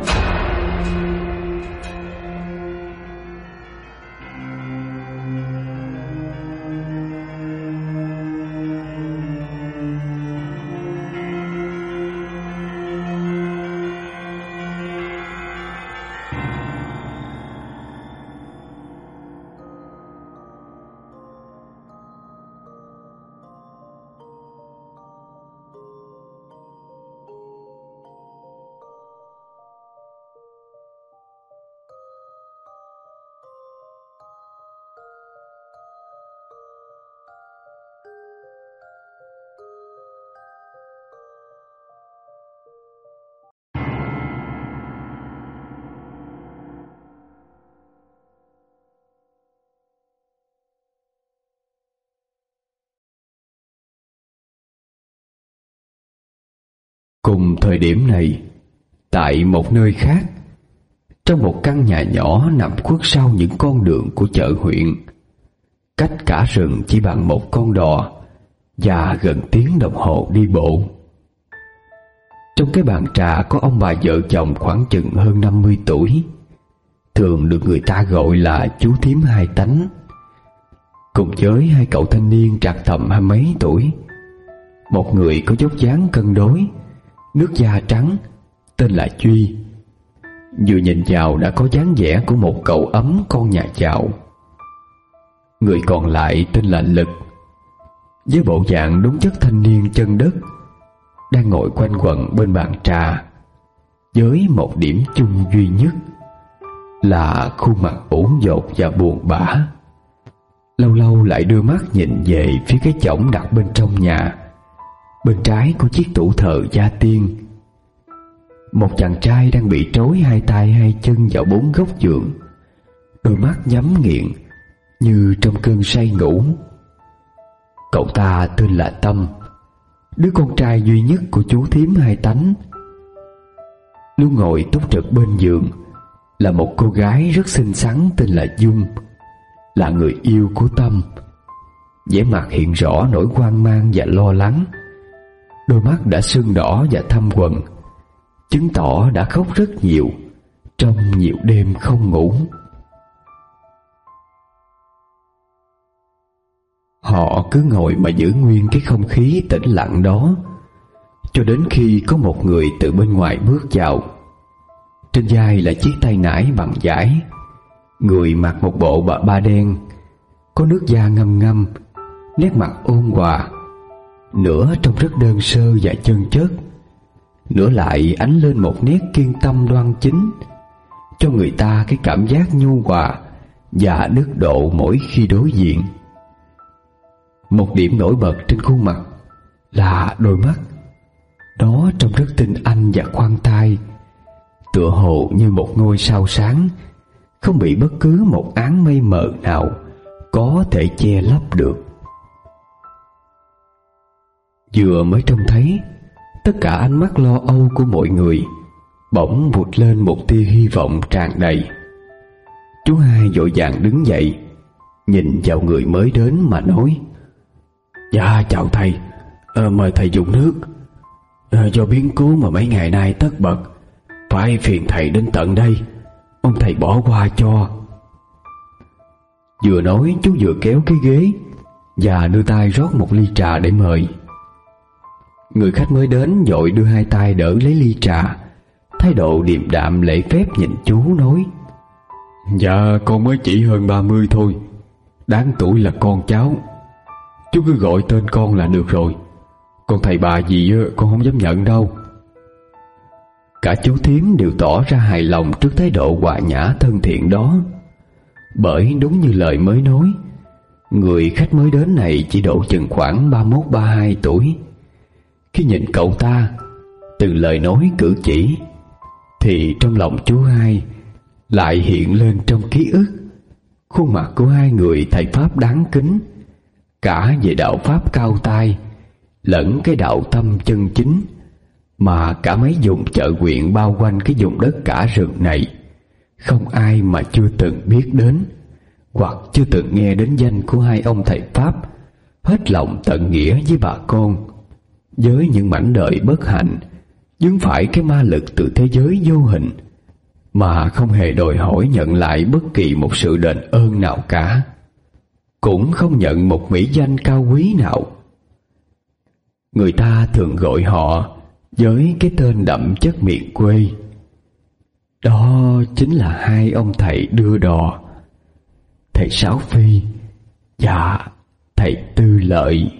Cùng thời điểm này, tại một nơi khác, trong một căn nhà nhỏ nằm khuất sau những con đường của chợ huyện, cách cả rừng chỉ bằng một con đò và gần tiếng đồng hồ đi bộ. Trong cái bàn trà có ông bà vợ chồng khoảng chừng hơn năm mươi tuổi, thường được người ta gọi là chú thím hai tánh, cùng với hai cậu thanh niên trạc tầm hai mấy tuổi. một người có dốc dáng cân đối, nước da trắng, tên là Duy. Vừa nhìn vào đã có dáng vẻ của một cậu ấm con nhà giàu. Người còn lại tên là Lực, với bộ dạng đúng chất thanh niên chân đất, đang ngồi quanh quẩn bên bàn trà, với một điểm chung duy nhất là khuôn mặt uốn dột và buồn bã. Lâu lâu lại đưa mắt nhìn về phía cái chõng đặt bên trong nhà, bên trái của chiếc tủ thờ gia tiên. Một chàng trai đang bị trói hai tay hai chân vào bốn góc giường, đôi mắt nhắm nghiền như trong cơn say ngủ. Cậu ta tên là Tâm, đứa con trai duy nhất của chú thím Hai Tánh. Luôn ngồi túc trực bên giường là một cô gái rất xinh xắn tên là Dung, là người yêu của Tâm. Vẻ mặt hiện rõ nỗi hoang mang và lo lắng, đôi mắt đã sưng đỏ và thâm quầng, chứng tỏ đã khóc rất nhiều trong nhiều đêm không ngủ. Họ cứ ngồi mà giữ nguyên cái không khí tĩnh lặng đó, cho đến khi có một người từ bên ngoài bước vào. Trên vai là chiếc tay nải bằng vải, người mặc một bộ bà ba đen, có nước da ngâm ngâm, nét mặt ôn hòa, nửa trông rất đơn sơ và chân chất, nửa lại ánh lên một nét kiên tâm đoan chính, cho người ta cái cảm giác nhu hòa và đức độ mỗi khi đối diện. Một điểm nổi bật trên khuôn mặt là đôi mắt, đó trông rất tinh anh và khoan thai, tựa hồ như một ngôi sao sáng, không bị bất cứ một áng mây mờ nào có thể che lấp được. Vừa mới trông thấy, tất cả ánh mắt lo âu của mọi người bỗng vụt lên một tia hy vọng tràn đầy. Chú Hai vội vàng đứng dậy, nhìn vào người mới đến mà nói: "Dạ chào thầy, à, mời thầy dùng nước. À, do biến cố mà mấy ngày nay tất bật, phải phiền thầy đến tận đây, ông thầy bỏ qua cho." Vừa nói chú vừa kéo cái ghế và đưa tay rót một ly trà để mời. Người khách mới đến vội đưa hai tay đỡ lấy ly trà, thái độ điềm đạm lễ phép nhìn chú nói: "Dạ con mới chỉ hơn ba mươi thôi, đáng tuổi là con cháu. Chú cứ gọi tên con là được rồi, còn thầy bà gì con không dám nhận đâu." Cả chú thím đều tỏ ra hài lòng trước thái độ hòa nhã thân thiện đó, bởi đúng như lời mới nói, người khách mới đến này chỉ độ chừng khoảng ba mốt ba hai tuổi. Khi nhìn cậu ta, từ lời nói cử chỉ, thì trong lòng chú Hai lại hiện lên trong ký ức khuôn mặt của hai người thầy Pháp đáng kính, cả về đạo Pháp cao tay lẫn cái đạo tâm chân chính mà cả mấy vùng chợ huyện bao quanh cái vùng đất cả rừng này không ai mà chưa từng biết đến, hoặc chưa từng nghe đến danh của hai ông thầy Pháp hết lòng tận nghĩa với bà con, với những mảnh đời bất hạnh vướng phải cái ma lực từ thế giới vô hình mà không hề đòi hỏi nhận lại bất kỳ một sự đền ơn nào cả, cũng không nhận một mỹ danh cao quý nào. Người ta thường gọi họ với cái tên đậm chất miền quê, đó chính là hai ông thầy đưa đò, thầy Sáu Phi và thầy Tư Lợi.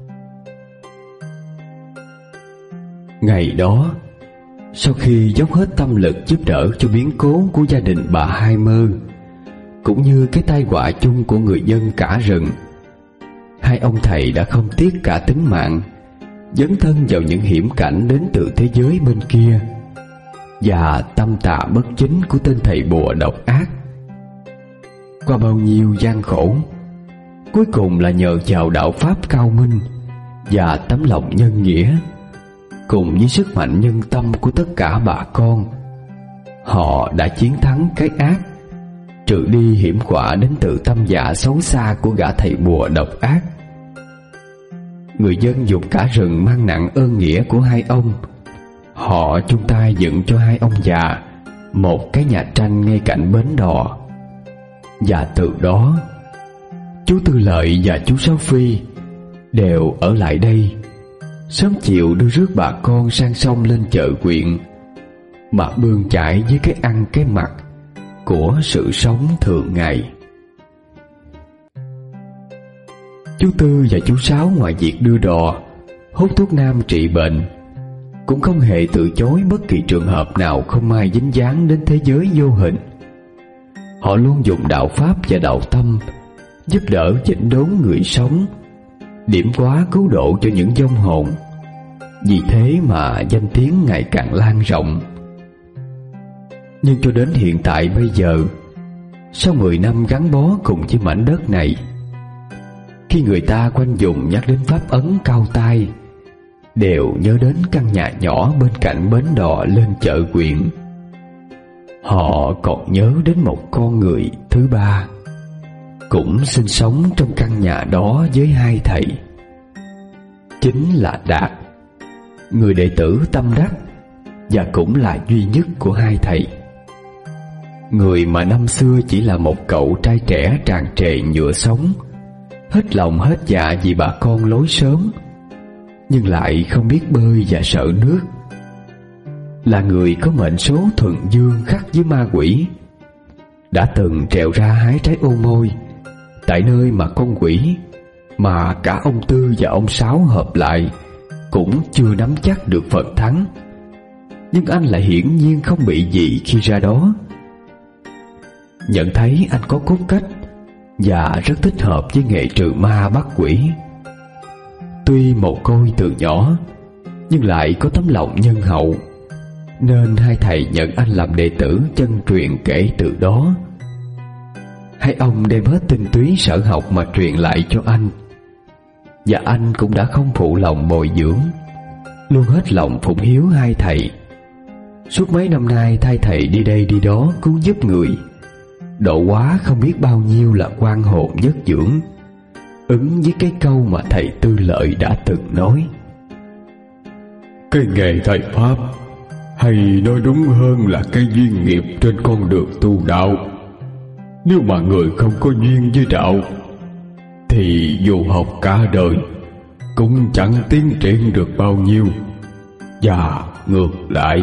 Ngày đó, sau khi dốc hết tâm lực giúp đỡ cho biến cố của gia đình bà Hai Mơ, cũng như cái tai họa chung của người dân cả rừng, hai ông thầy đã không tiếc cả tính mạng dấn thân vào những hiểm cảnh đến từ thế giới bên kia, và tâm tà bất chính của tên thầy bùa độc ác. Qua bao nhiêu gian khổ, cuối cùng là nhờ vào đạo Pháp cao minh và tấm lòng nhân nghĩa, cùng với sức mạnh nhân tâm của tất cả bà con, họ đã chiến thắng cái ác, trừ đi hiểm họa đến từ tâm dạ xấu xa của gã thầy bùa độc ác. Người dân dùng cả rừng mang nặng ơn nghĩa của hai ông. Họ chung tay dựng cho hai ông già một cái nhà tranh ngay cạnh bến đò, và từ đó chú Tư Lợi và chú Sáu Phi đều ở lại đây sớm chiều đưa rước bà con sang sông lên chợ quyện, mà bươn chải với cái ăn cái mặc của sự sống thường ngày. Chú Tư và chú Sáu ngoài việc đưa đò, hút thuốc nam trị bệnh, cũng không hề từ chối bất kỳ trường hợp nào không ai dính dáng đến thế giới vô hình. Họ luôn dùng đạo pháp và đạo tâm giúp đỡ chỉnh đốn người sống, điểm hóa cứu độ cho những vong hồn. Vì thế mà danh tiếng ngày càng lan rộng. Nhưng cho đến hiện tại bây giờ, sau mười năm gắn bó cùng với mảnh đất này, khi người ta quanh vùng nhắc đến pháp ấn cao tay, đều nhớ đến căn nhà nhỏ bên cạnh bến đò lên chợ quyện. Họ còn nhớ đến một con người thứ ba, cũng sinh sống trong căn nhà đó với hai thầy. Chính là Đạt, người đệ tử tâm đắc và cũng là duy nhất của hai thầy. Người mà năm xưa chỉ là một cậu trai trẻ tràn trề nhựa sống, hết lòng hết dạ vì bà con lối sớm, nhưng lại không biết bơi và sợ nước. Là người có mệnh số thuần dương khắc với ma quỷ, đã từng trèo ra hái trái ô môi tại nơi mà con quỷ mà cả ông Tư và ông Sáu hợp lại cũng chưa nắm chắc được phần thắng. Nhưng anh lại hiển nhiên không bị gì khi ra đó. Nhận thấy anh có cốt cách và rất thích hợp với nghề trừ ma bắt quỷ. Tuy mồ côi từ nhỏ, nhưng lại có tấm lòng nhân hậu, nên hai thầy nhận anh làm đệ tử chân truyền kể từ đó. Hai ông đem hết tinh túy sở học mà truyền lại cho anh, và anh cũng đã không phụ lòng bồi dưỡng, luôn hết lòng phụng hiếu hai thầy. Suốt mấy năm nay thay thầy đi đây đi đó cứu giúp người, độ hóa không biết bao nhiêu là quan hồn nhất dưỡng, ứng với cái câu mà thầy Tư Lợi đã từng nói: cái nghề thầy pháp, hay nói đúng hơn là cái duyên nghiệp trên con đường tu đạo. Nếu mà người không có duyên với đạo, thì dù học cả đời cũng chẳng tiến triển được bao nhiêu, và ngược lại.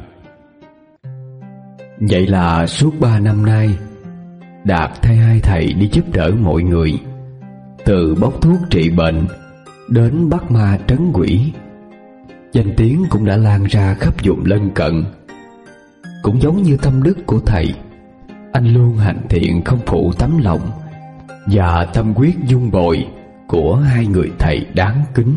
Vậy là suốt ba năm nay, Đạt thay hai thầy đi giúp đỡ mọi người, từ bốc thuốc trị bệnh đến bắt ma trấn quỷ. Danh tiếng cũng đã lan ra khắp vùng lân cận. Cũng giống như tâm đức của thầy, anh luôn hành thiện không phụ tấm lòng và tâm quyết dung bồi của hai người thầy đáng kính.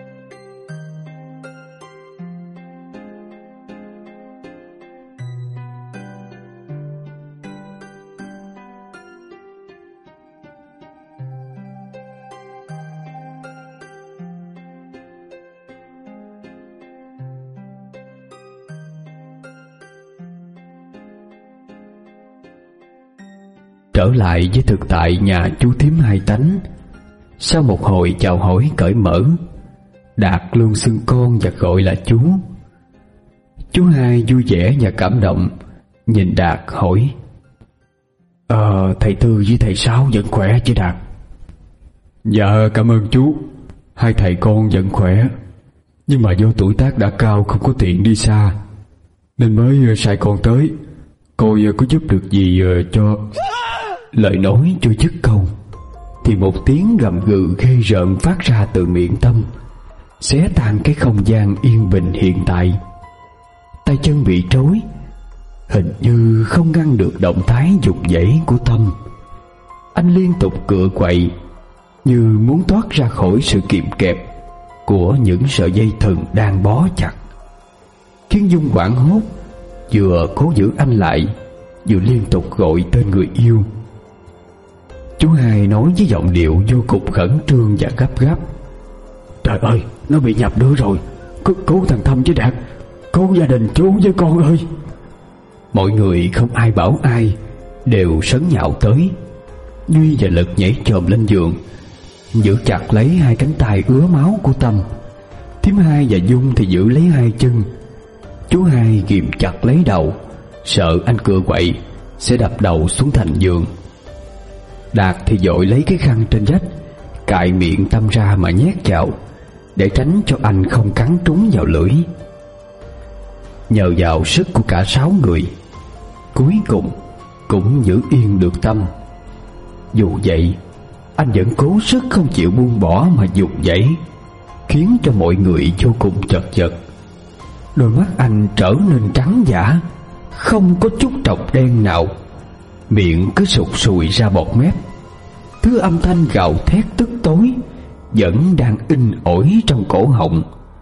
Trở lại với thực tại nhà chú Thím Hai Tánh, sau một hồi chào hỏi cởi mở, Đạt luôn xưng con và gọi là chú. Chú Hai vui vẻ và cảm động, nhìn Đạt hỏi: Ờ, thầy Tư với thầy Sáu vẫn khỏe chứ Đạt? Dạ cảm ơn chú, hai thầy con vẫn khỏe, nhưng mà do tuổi tác đã cao không có tiện đi xa, nên mới sai con tới, coi có giúp được gì cho... Lời nói chưa dứt câu thì một tiếng gầm gừ ghê rợn phát ra từ miệng Tâm, xé tan cái không gian yên bình hiện tại. Tay chân bị trói, hình như không ngăn được động thái dục dãy của Tâm. Anh liên tục cựa quậy, như muốn thoát ra khỏi sự kìm kẹp của những sợi dây thừng đang bó chặt, khiến Dung hoảng hốt, vừa cố giữ anh lại, vừa liên tục gọi tên người yêu. Chú Hai nói với giọng điệu vô cùng khẩn trương và gấp gáp: Trời ơi, nó bị nhập nữa rồi, cứu, cứu thằng Thâm chứ Đạt, cứu gia đình chú với con ơi. Mọi người không ai bảo ai, đều sấn nhạo tới. Duy và Lực nhảy chồm lên giường, giữ chặt lấy hai cánh tay ứa máu của Tâm. Thím Hai và Dung thì giữ lấy hai chân. Chú Hai ghìm chặt lấy đầu, sợ anh cựa quậy sẽ đập đầu xuống thành giường. Đạt thì vội lấy cái khăn trên vách cài miệng Tâm ra mà nhét vào, để tránh cho anh không cắn trúng vào lưỡi. Nhờ vào sức của cả sáu người, cuối cùng cũng giữ yên được Tâm. Dù vậy, anh vẫn cố sức không chịu buông bỏ mà vùng vẫy, khiến cho mọi người vô cùng chật vật. Đôi mắt anh trở nên trắng dã, không có chút trọc đen nào, miệng cứ sụt sùi ra bọt mép. Thứ âm thanh gào thét tức tối vẫn đang in ỏi trong cổ họng.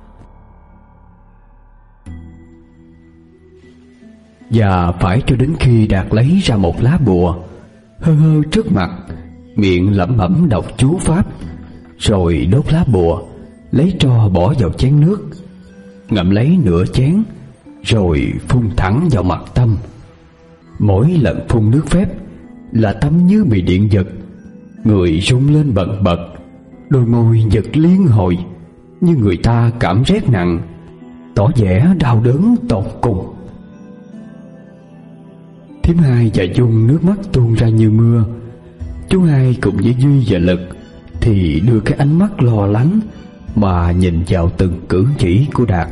Và phải cho đến khi Đạt lấy ra một lá bùa hơ hơ trước mặt, miệng lẩm bẩm đọc chú pháp, rồi đốt lá bùa, lấy tro bỏ vào chén nước, ngậm lấy nửa chén, rồi phun thẳng vào mặt Tâm. Mỗi lần phun nước phép là Tâm như bị điện giật, người rung lên bần bật, đôi môi giật liên hồi như người ta cảm rét nặng, tỏ vẻ đau đớn tột cùng. Thím Hai và Dung nước mắt tuôn ra như mưa. Chú Hai cùng với Duy và Lực thì đưa cái ánh mắt lo lắng mà nhìn vào từng cử chỉ của Đạt.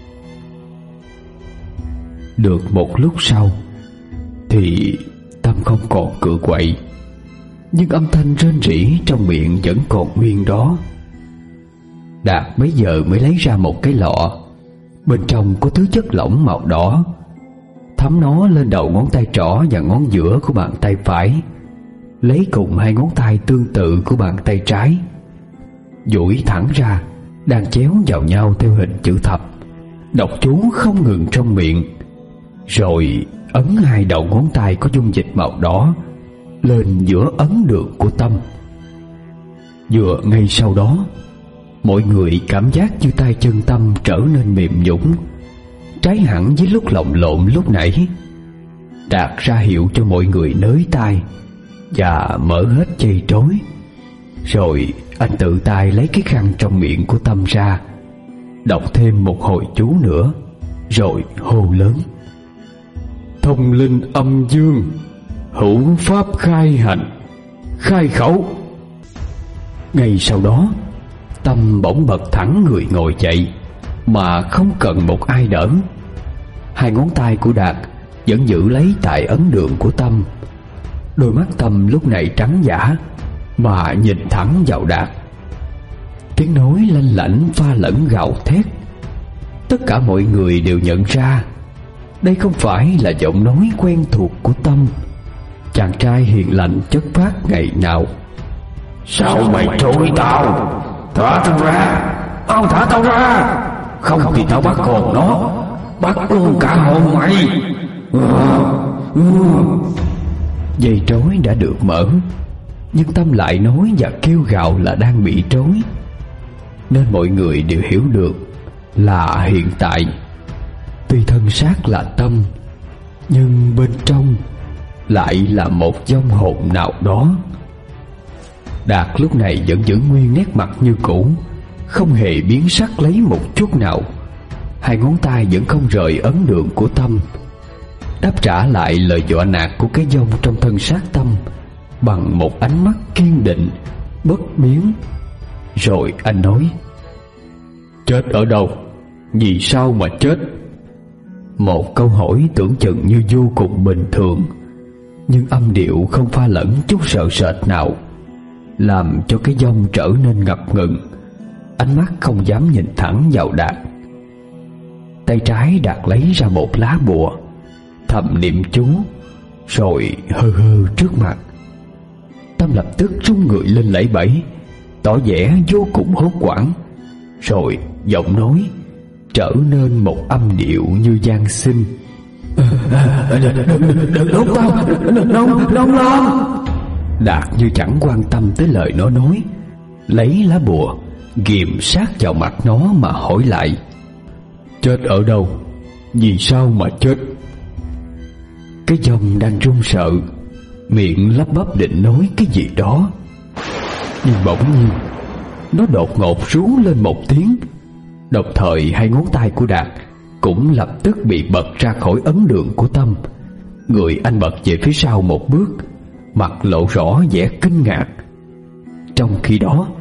Được một lúc sau thì Tâm không còn cựa quậy, nhưng âm thanh rên rỉ trong miệng vẫn còn nguyên đó. Đạt bấy giờ mới lấy ra một cái lọ, bên trong có thứ chất lỏng màu đỏ, thấm nó lên đầu ngón tay trỏ và ngón giữa của bàn tay phải, lấy cùng hai ngón tay tương tự của bàn tay trái, duỗi thẳng ra, đang chéo vào nhau theo hình chữ thập, đọc chú không ngừng trong miệng, rồi ấn hai đầu ngón tay có dung dịch màu đỏ lên giữa ấn đường của Tâm. Vừa ngay sau đó, mọi người cảm giác như tay chân Tâm trở nên mềm nhũn, trái hẳn với lúc lồng lộn lúc nãy. Đạt ra hiệu cho mọi người nới tay và mở hết dây trói, rồi anh tự tay lấy cái khăn trong miệng của Tâm ra, đọc thêm một hồi chú nữa, rồi hô lớn: Thông linh âm dương, hữu pháp khai hành, khai khẩu. Ngay sau đó, Tâm bỗng bật thẳng người ngồi dậy mà không cần một ai đỡ. Hai ngón tay của Đạt vẫn giữ lấy tại ấn đường của Tâm. Đôi mắt Tâm lúc này trắng dã mà nhìn thẳng vào Đạt. Tiếng nói lanh lảnh pha lẫn gào thét. Tất cả mọi người đều nhận ra đây không phải là giọng nói quen thuộc của Tâm, chàng trai hiền lành chất phác ngày nào. Sao mày trối tao? Thả tao ra! Tao thả tao ra! Không thì tao bắt hồn nó, bắt luôn cả hồn mày! Dây trói đã được mở, nhưng Tâm lại nói và kêu gào là đang bị trói, nên mọi người đều hiểu được là hiện tại tuy thân xác là Tâm, nhưng bên trong lại là một vong hồn nào đó. Đạt lúc này vẫn giữ nguyên nét mặt như cũ, không hề biến sắc lấy một chút nào. Hai ngón tay vẫn không rời ấn đường của Tâm, đáp trả lại lời dọa nạt của cái vong trong thân xác Tâm bằng một ánh mắt kiên định, bất biến. Rồi anh nói: Chết ở đâu? Vì sao mà chết? Một câu hỏi tưởng chừng như vô cùng bình thường, nhưng âm điệu không pha lẫn chút sợ sệt nào, làm cho cái vong trở nên ngập ngừng, ánh mắt không dám nhìn thẳng vào Đạt. Tay trái Đạt lấy ra một lá bùa, thầm niệm chú, rồi hơ hơ trước mặt. Tâm lập tức rung người lên lẫy bẫy, tỏ vẻ vô cùng hốt hoảng, rồi giọng nói trở nên một âm điệu như van xin: Đừng đốt tao! Đừng đóng! Đóng lòng! Đạt như chẳng quan tâm tới lời nó nói, lấy lá bùa ghìm sát vào mặt nó mà hỏi lại: Chết ở đâu? Vì sao mà chết? Cái vong đang run sợ, miệng lắp bắp định nói cái gì đó, nhưng bỗng nhiên nó đột ngột rú lên một tiếng. Đồng thời hai ngón tay của Đạt cũng lập tức bị bật ra khỏi ấn đường của Tâm. Người anh bật về phía sau một bước, mặt lộ rõ vẻ kinh ngạc. Trong khi đó,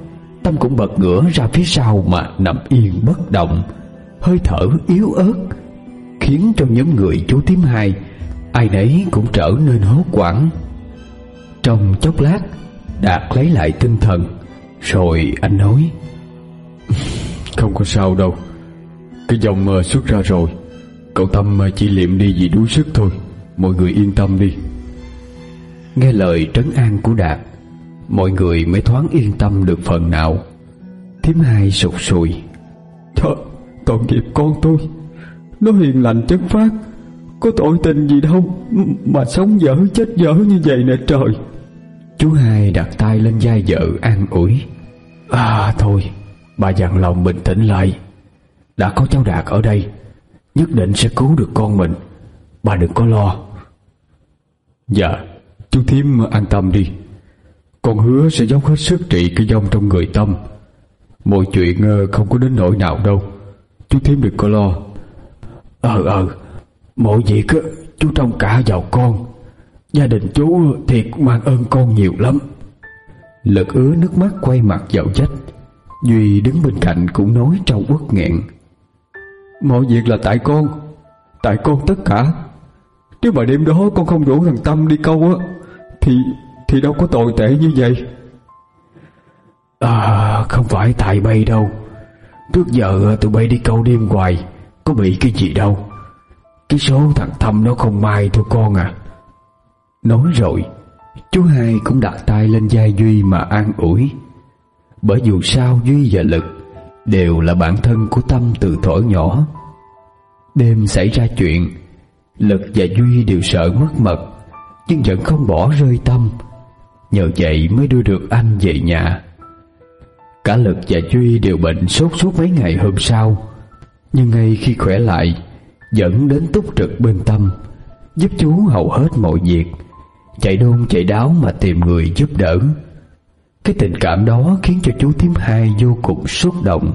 Tâm cũng bật ngửa ra phía sau mà nằm yên bất động, hơi thở yếu ớt, khiến cho nhóm người chú Tím Hai ai nấy cũng trở nên hốt hoảng. Trong chốc lát, Đạt lấy lại tinh thần, rồi anh nói: Không có sao đâu, cái dòng xuất ra rồi, cậu Tâm chỉ liệm đi vì đuối sức thôi, mọi người yên tâm đi. Nghe lời trấn an của Đạt, mọi người mới thoáng yên tâm được phần nào. Thím Hai sụt sùi: Thôi, tội nghiệp con tôi, nó hiền lành chất phác, có tội tình gì đâu mà sống dở chết dở như vậy nè trời. Chú Hai đặt tay lên vai vợ an ủi: À thôi, bà dặn lòng bình tĩnh lại. Đã có cháu Đạt ở đây, nhất định sẽ cứu được con mình, bà đừng có lo. Dạ, chú Thím an tâm đi, con hứa sẽ dốc hết sức trị cái vong trong người Tâm. Mọi chuyện không có đến nỗi nào đâu, chú Thím đừng có lo. Ờ ờ mọi việc chú trông cả vào con, gia đình chú thiệt mang ơn con nhiều lắm. Lực ứa nước mắt quay mặt vào vách. Duy đứng bên cạnh cũng nói trong uất nghẹn: Mọi việc là tại con, tại con tất cả. Nếu mà đêm đó con không rủ thằng Tâm đi câu á, Thì thì đâu có tồi tệ như vậy. À không phải tại bay đâu, trước giờ tụi bay đi câu đêm hoài, có bị cái gì đâu. Cái số thằng Tâm nó không may thôi con à. Nói rồi, chú Hai cũng đặt tay lên vai Duy mà an ủi. Bởi dù sao Duy và Lực đều là bạn thân của Tâm từ thuở nhỏ. Đêm xảy ra chuyện, Lực và Duy đều sợ mất mật, nhưng vẫn không bỏ rơi Tâm. Nhờ vậy mới đưa được anh về nhà. Cả Lực và Duy đều bệnh sốt suốt mấy ngày hôm sau, nhưng ngay khi khỏe lại vẫn đến túc trực bên Tâm, giúp chú hầu hết mọi việc, chạy đôn chạy đáo mà tìm người giúp đỡ. Cái tình cảm đó khiến cho chú Thím Hai vô cùng xúc động.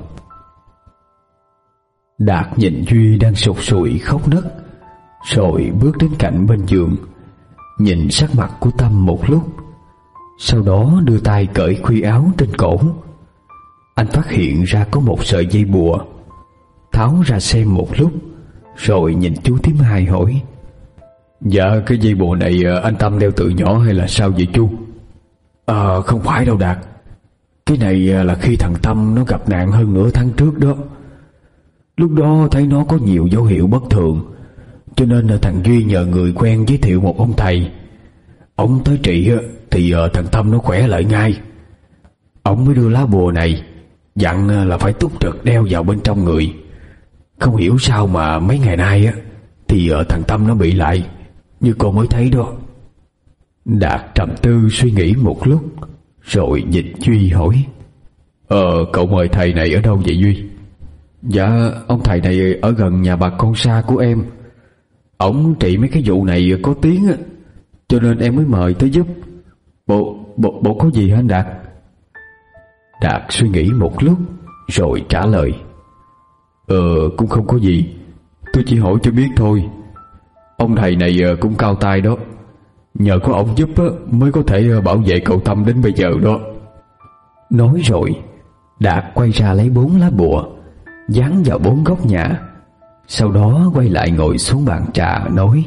Đạt nhìn Duy đang sụt sùi khóc nấc, rồi bước đến cạnh bên giường, nhìn sắc mặt của Tâm một lúc, sau đó đưa tay cởi khuy áo trên cổ. Anh phát hiện ra có một sợi dây bùa, tháo ra xem một lúc, rồi nhìn chú Thím Hai hỏi: Dạ, cái dây bùa này anh Tâm đeo từ nhỏ hay là sao vậy chú? Ờ à, không phải đâu Đạt, cái này là khi thằng Tâm nó gặp nạn hơn nửa tháng trước đó. Lúc đó thấy nó có nhiều dấu hiệu bất thường, cho nên là thằng Duy nhờ người quen giới thiệu một ông thầy. Ông tới trị thì thằng Tâm nó khỏe lại ngay. Ông mới đưa lá bùa này, dặn là phải túc trực đeo vào bên trong người. Không hiểu sao mà mấy ngày nay á thì thằng Tâm nó bị lại, như con mới thấy đó. Đạt trầm tư suy nghĩ một lúc, rồi nhìn Duy hỏi: Ờ, cậu mời thầy này ở đâu vậy Duy? Dạ, ông thầy này ở gần nhà bà con xa của em. Ổng trị mấy cái vụ này có tiếng á, cho nên em mới mời tới giúp. Bộ, bộ, bộ có gì hả anh Đạt? Đạt suy nghĩ một lúc, rồi trả lời: Ờ, cũng không có gì, tôi chỉ hỏi cho biết thôi. Ông thầy này cũng cao tay đó, nhờ có ông giúp mới có thể bảo vệ cậu Tâm đến bây giờ đó. Nói rồi, Đạt quay ra lấy bốn lá bùa, dán vào bốn góc nhà, sau đó quay lại ngồi xuống bàn trà nói: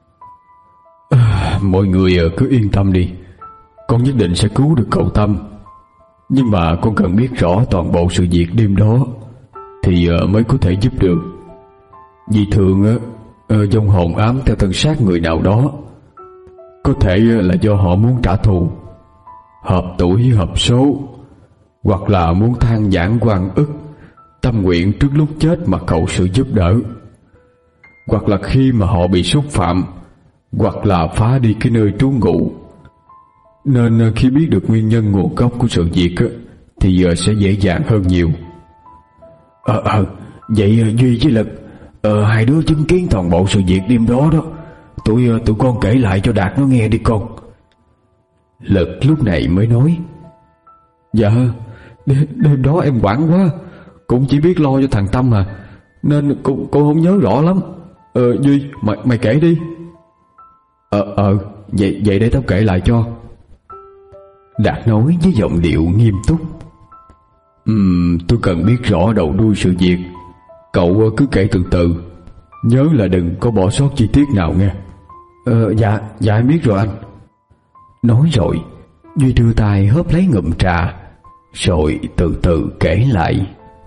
à, Mọi người cứ yên tâm đi, con nhất định sẽ cứu được cậu Tâm. Nhưng mà con cần biết rõ toàn bộ sự việc đêm đó thì mới có thể giúp được. Vì thường vong hồn ám theo thân xác người nào đó, có thể là do họ muốn trả thù, hợp tuổi hợp số, hoặc là muốn than vãn oan ức, tâm nguyện trước lúc chết mà cầu sự giúp đỡ, hoặc là khi mà họ bị xúc phạm, hoặc là phá đi cái nơi trú ngụ. Nên khi biết được nguyên nhân nguồn gốc của sự việc thì sẽ dễ dàng hơn nhiều. Ờ ờ vậy Duy với Lực, ờ hai đứa chứng kiến toàn bộ sự việc đêm đó đó, tụi tụi con kể lại cho Đạt nó nghe đi con. Lực lúc này mới nói: Dạ, đêm, đêm đó em hoảng quá, cũng chỉ biết lo cho thằng Tâm mà, nên cũng cô không nhớ rõ lắm. Ờ Duy, mày mày kể đi. Ờ ờ vậy vậy để tao kể lại cho. Đạt nói với giọng điệu nghiêm túc: Ừm, tôi cần biết rõ đầu đuôi sự việc. Cậu cứ kể từ từ, nhớ là đừng có bỏ sót chi tiết nào nghe. Ờ, dạ, dạ em biết rồi anh. Nói rồi, Duy đưa tay hớp lấy ngụm trà, rồi từ từ kể lại.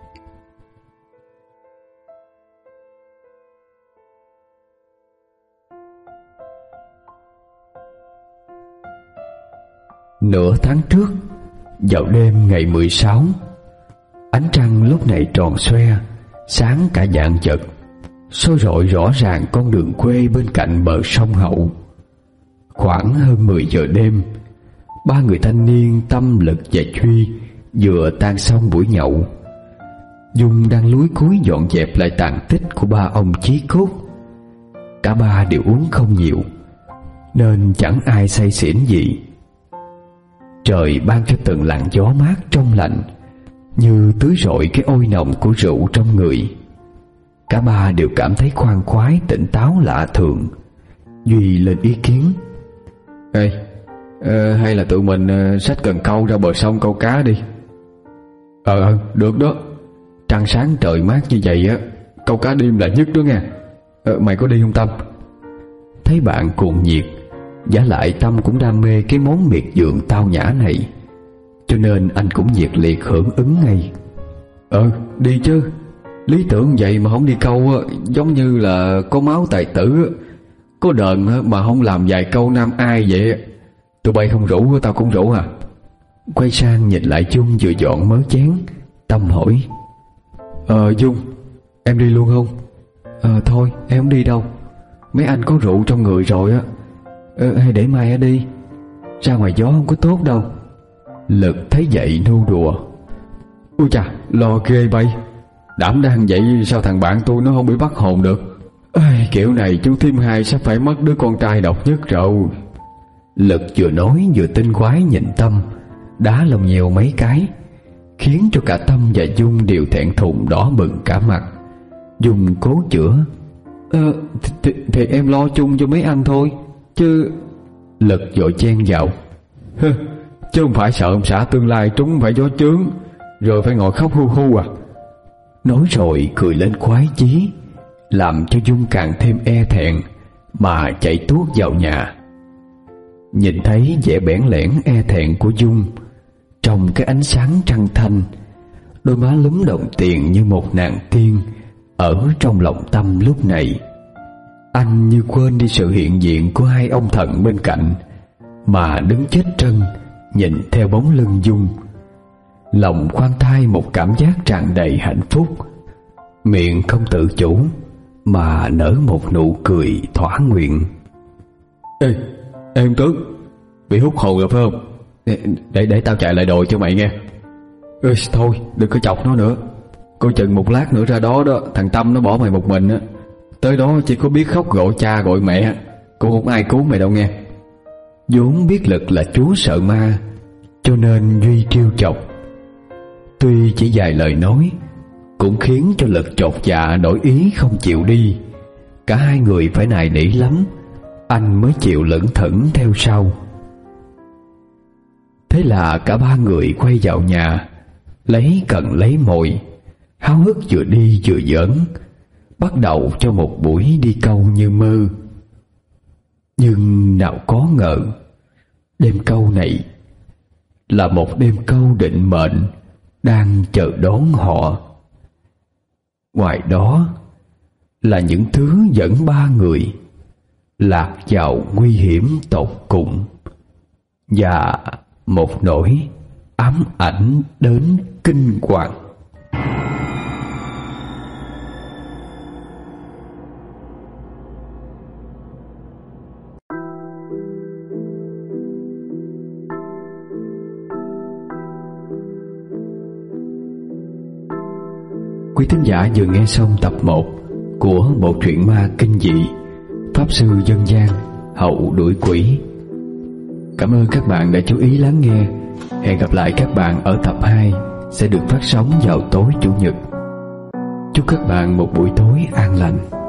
Nửa tháng trước, vào đêm ngày mười sáu, ánh trăng lúc này tròn xoe, sáng cả vạn vật, soi rọi rõ ràng con đường quê bên cạnh bờ sông Hậu. Khoảng hơn mười giờ đêm, ba người thanh niên Tâm, Lực và Duy vừa tan xong buổi nhậu. Dung đang lúi cúi dọn dẹp lại tàn tích của ba ông chí cốt. Cả ba đều uống không nhiều, nên chẳng ai say xỉn gì. Trời ban cho từng làn gió mát trong lành, như tưới rọi cái ôi nồng của rượu trong người. Cả ba đều cảm thấy khoan khoái, tỉnh táo lạ thường. Duy lên ý kiến: Ê, ờ, hay là tụi mình ờ, xách cần câu ra bờ sông câu cá đi. Ờ, ờ được đó. Trăng sáng trời mát như vậy á, câu cá đêm là nhất đó nha. ờ, Mày có đi không Tâm? Thấy bạn cuồng nhiệt, giả lại Tâm cũng đam mê cái món miệt vườn tao nhã này, cho nên anh cũng nhiệt liệt hưởng ứng ngay. Ờ, đi chứ. Lý tưởng vậy mà không đi câu á, giống như là có máu tài tử á. Có đờn á, mà không làm vài câu nam ai vậy á. Tụi bay không rủ, tao cũng rủ à. Quay sang nhìn lại Dung vừa dọn mớ chén, Tâm hỏi: Ờ Dung, em đi luôn không? Ờ thôi em không đi đâu, mấy anh có rượu trong người rồi á. Ờ, hay để mai đi, ra ngoài gió không có tốt đâu. Lực thấy vậy nô đùa: Ôi chà, lo ghê bay. Đảm đang vậy sao thằng bạn tôi nó không bị bắt hồn được. Ê, kiểu này chú Thiêm Hai sắp phải mất đứa con trai độc nhất rồi. Lực vừa nói vừa tinh quái nhìn Tâm, đá lông nhiều mấy cái, khiến cho cả Tâm và Dung đều thẹn thùng đỏ bừng cả mặt. Dung cố chữa: Ờ, thì, thì, thì em lo chung cho mấy anh thôi chứ. Lực vội chen vào: Hơ, chứ không phải sợ ông xã tương lai trúng phải gió chướng rồi phải ngồi khóc hu hu à. Nói rồi cười lên khoái chí, làm cho Dung càng thêm e thẹn mà chạy tuốt vào nhà. Nhìn thấy vẻ bẽn lẽn e thẹn của Dung trong cái ánh sáng trăng thanh, đôi má lúm đồng tiền như một nàng tiên ở trong lòng Tâm lúc này. Anh như quên đi sự hiện diện của hai ông thần bên cạnh, mà đứng chết trân nhìn theo bóng lưng Dung. Lòng khoan thai một cảm giác tràn đầy hạnh phúc, miệng không tự chủ mà nở một nụ cười thỏa nguyện. Ê, em Tứ, bị hút hồn rồi phải không? Để, để, để tao chạy lại đồi cho mày nghe. Ê, thôi đừng có chọc nó nữa. Coi chừng một lát nữa ra đó đó, thằng Tâm nó bỏ mày một mình á. Tới đó chỉ có biết khóc gọi cha gọi mẹ, cũng không ai cứu mày đâu nghe. Vốn biết Lực là chúa sợ ma, cho nên Duy trêu chọc. Tuy chỉ vài lời nói, cũng khiến cho Lực chột dạ đổi ý không chịu đi. Cả hai người phải nài nỉ lắm, anh mới chịu lững thững theo sau. Thế là cả ba người quay vào nhà, lấy cần lấy mồi, háo hức vừa đi vừa giỡn, bắt đầu cho một buổi đi câu như mơ. Nhưng nào có ngờ, đêm câu này là một đêm câu định mệnh đang chờ đón họ. Ngoài đó là những thứ dẫn ba người lạc vào nguy hiểm tột cùng, và một nỗi ám ảnh đến kinh hoàng. Quý thính giả vừa nghe xong tập một của bộ truyện ma kinh dị Pháp Sư Dân Gian Hậu Đuổi Quỷ. Cảm ơn các bạn đã chú ý lắng nghe. Hẹn gặp lại các bạn ở tập hai sẽ được phát sóng vào tối Chủ nhật. Chúc các bạn một buổi tối an lành.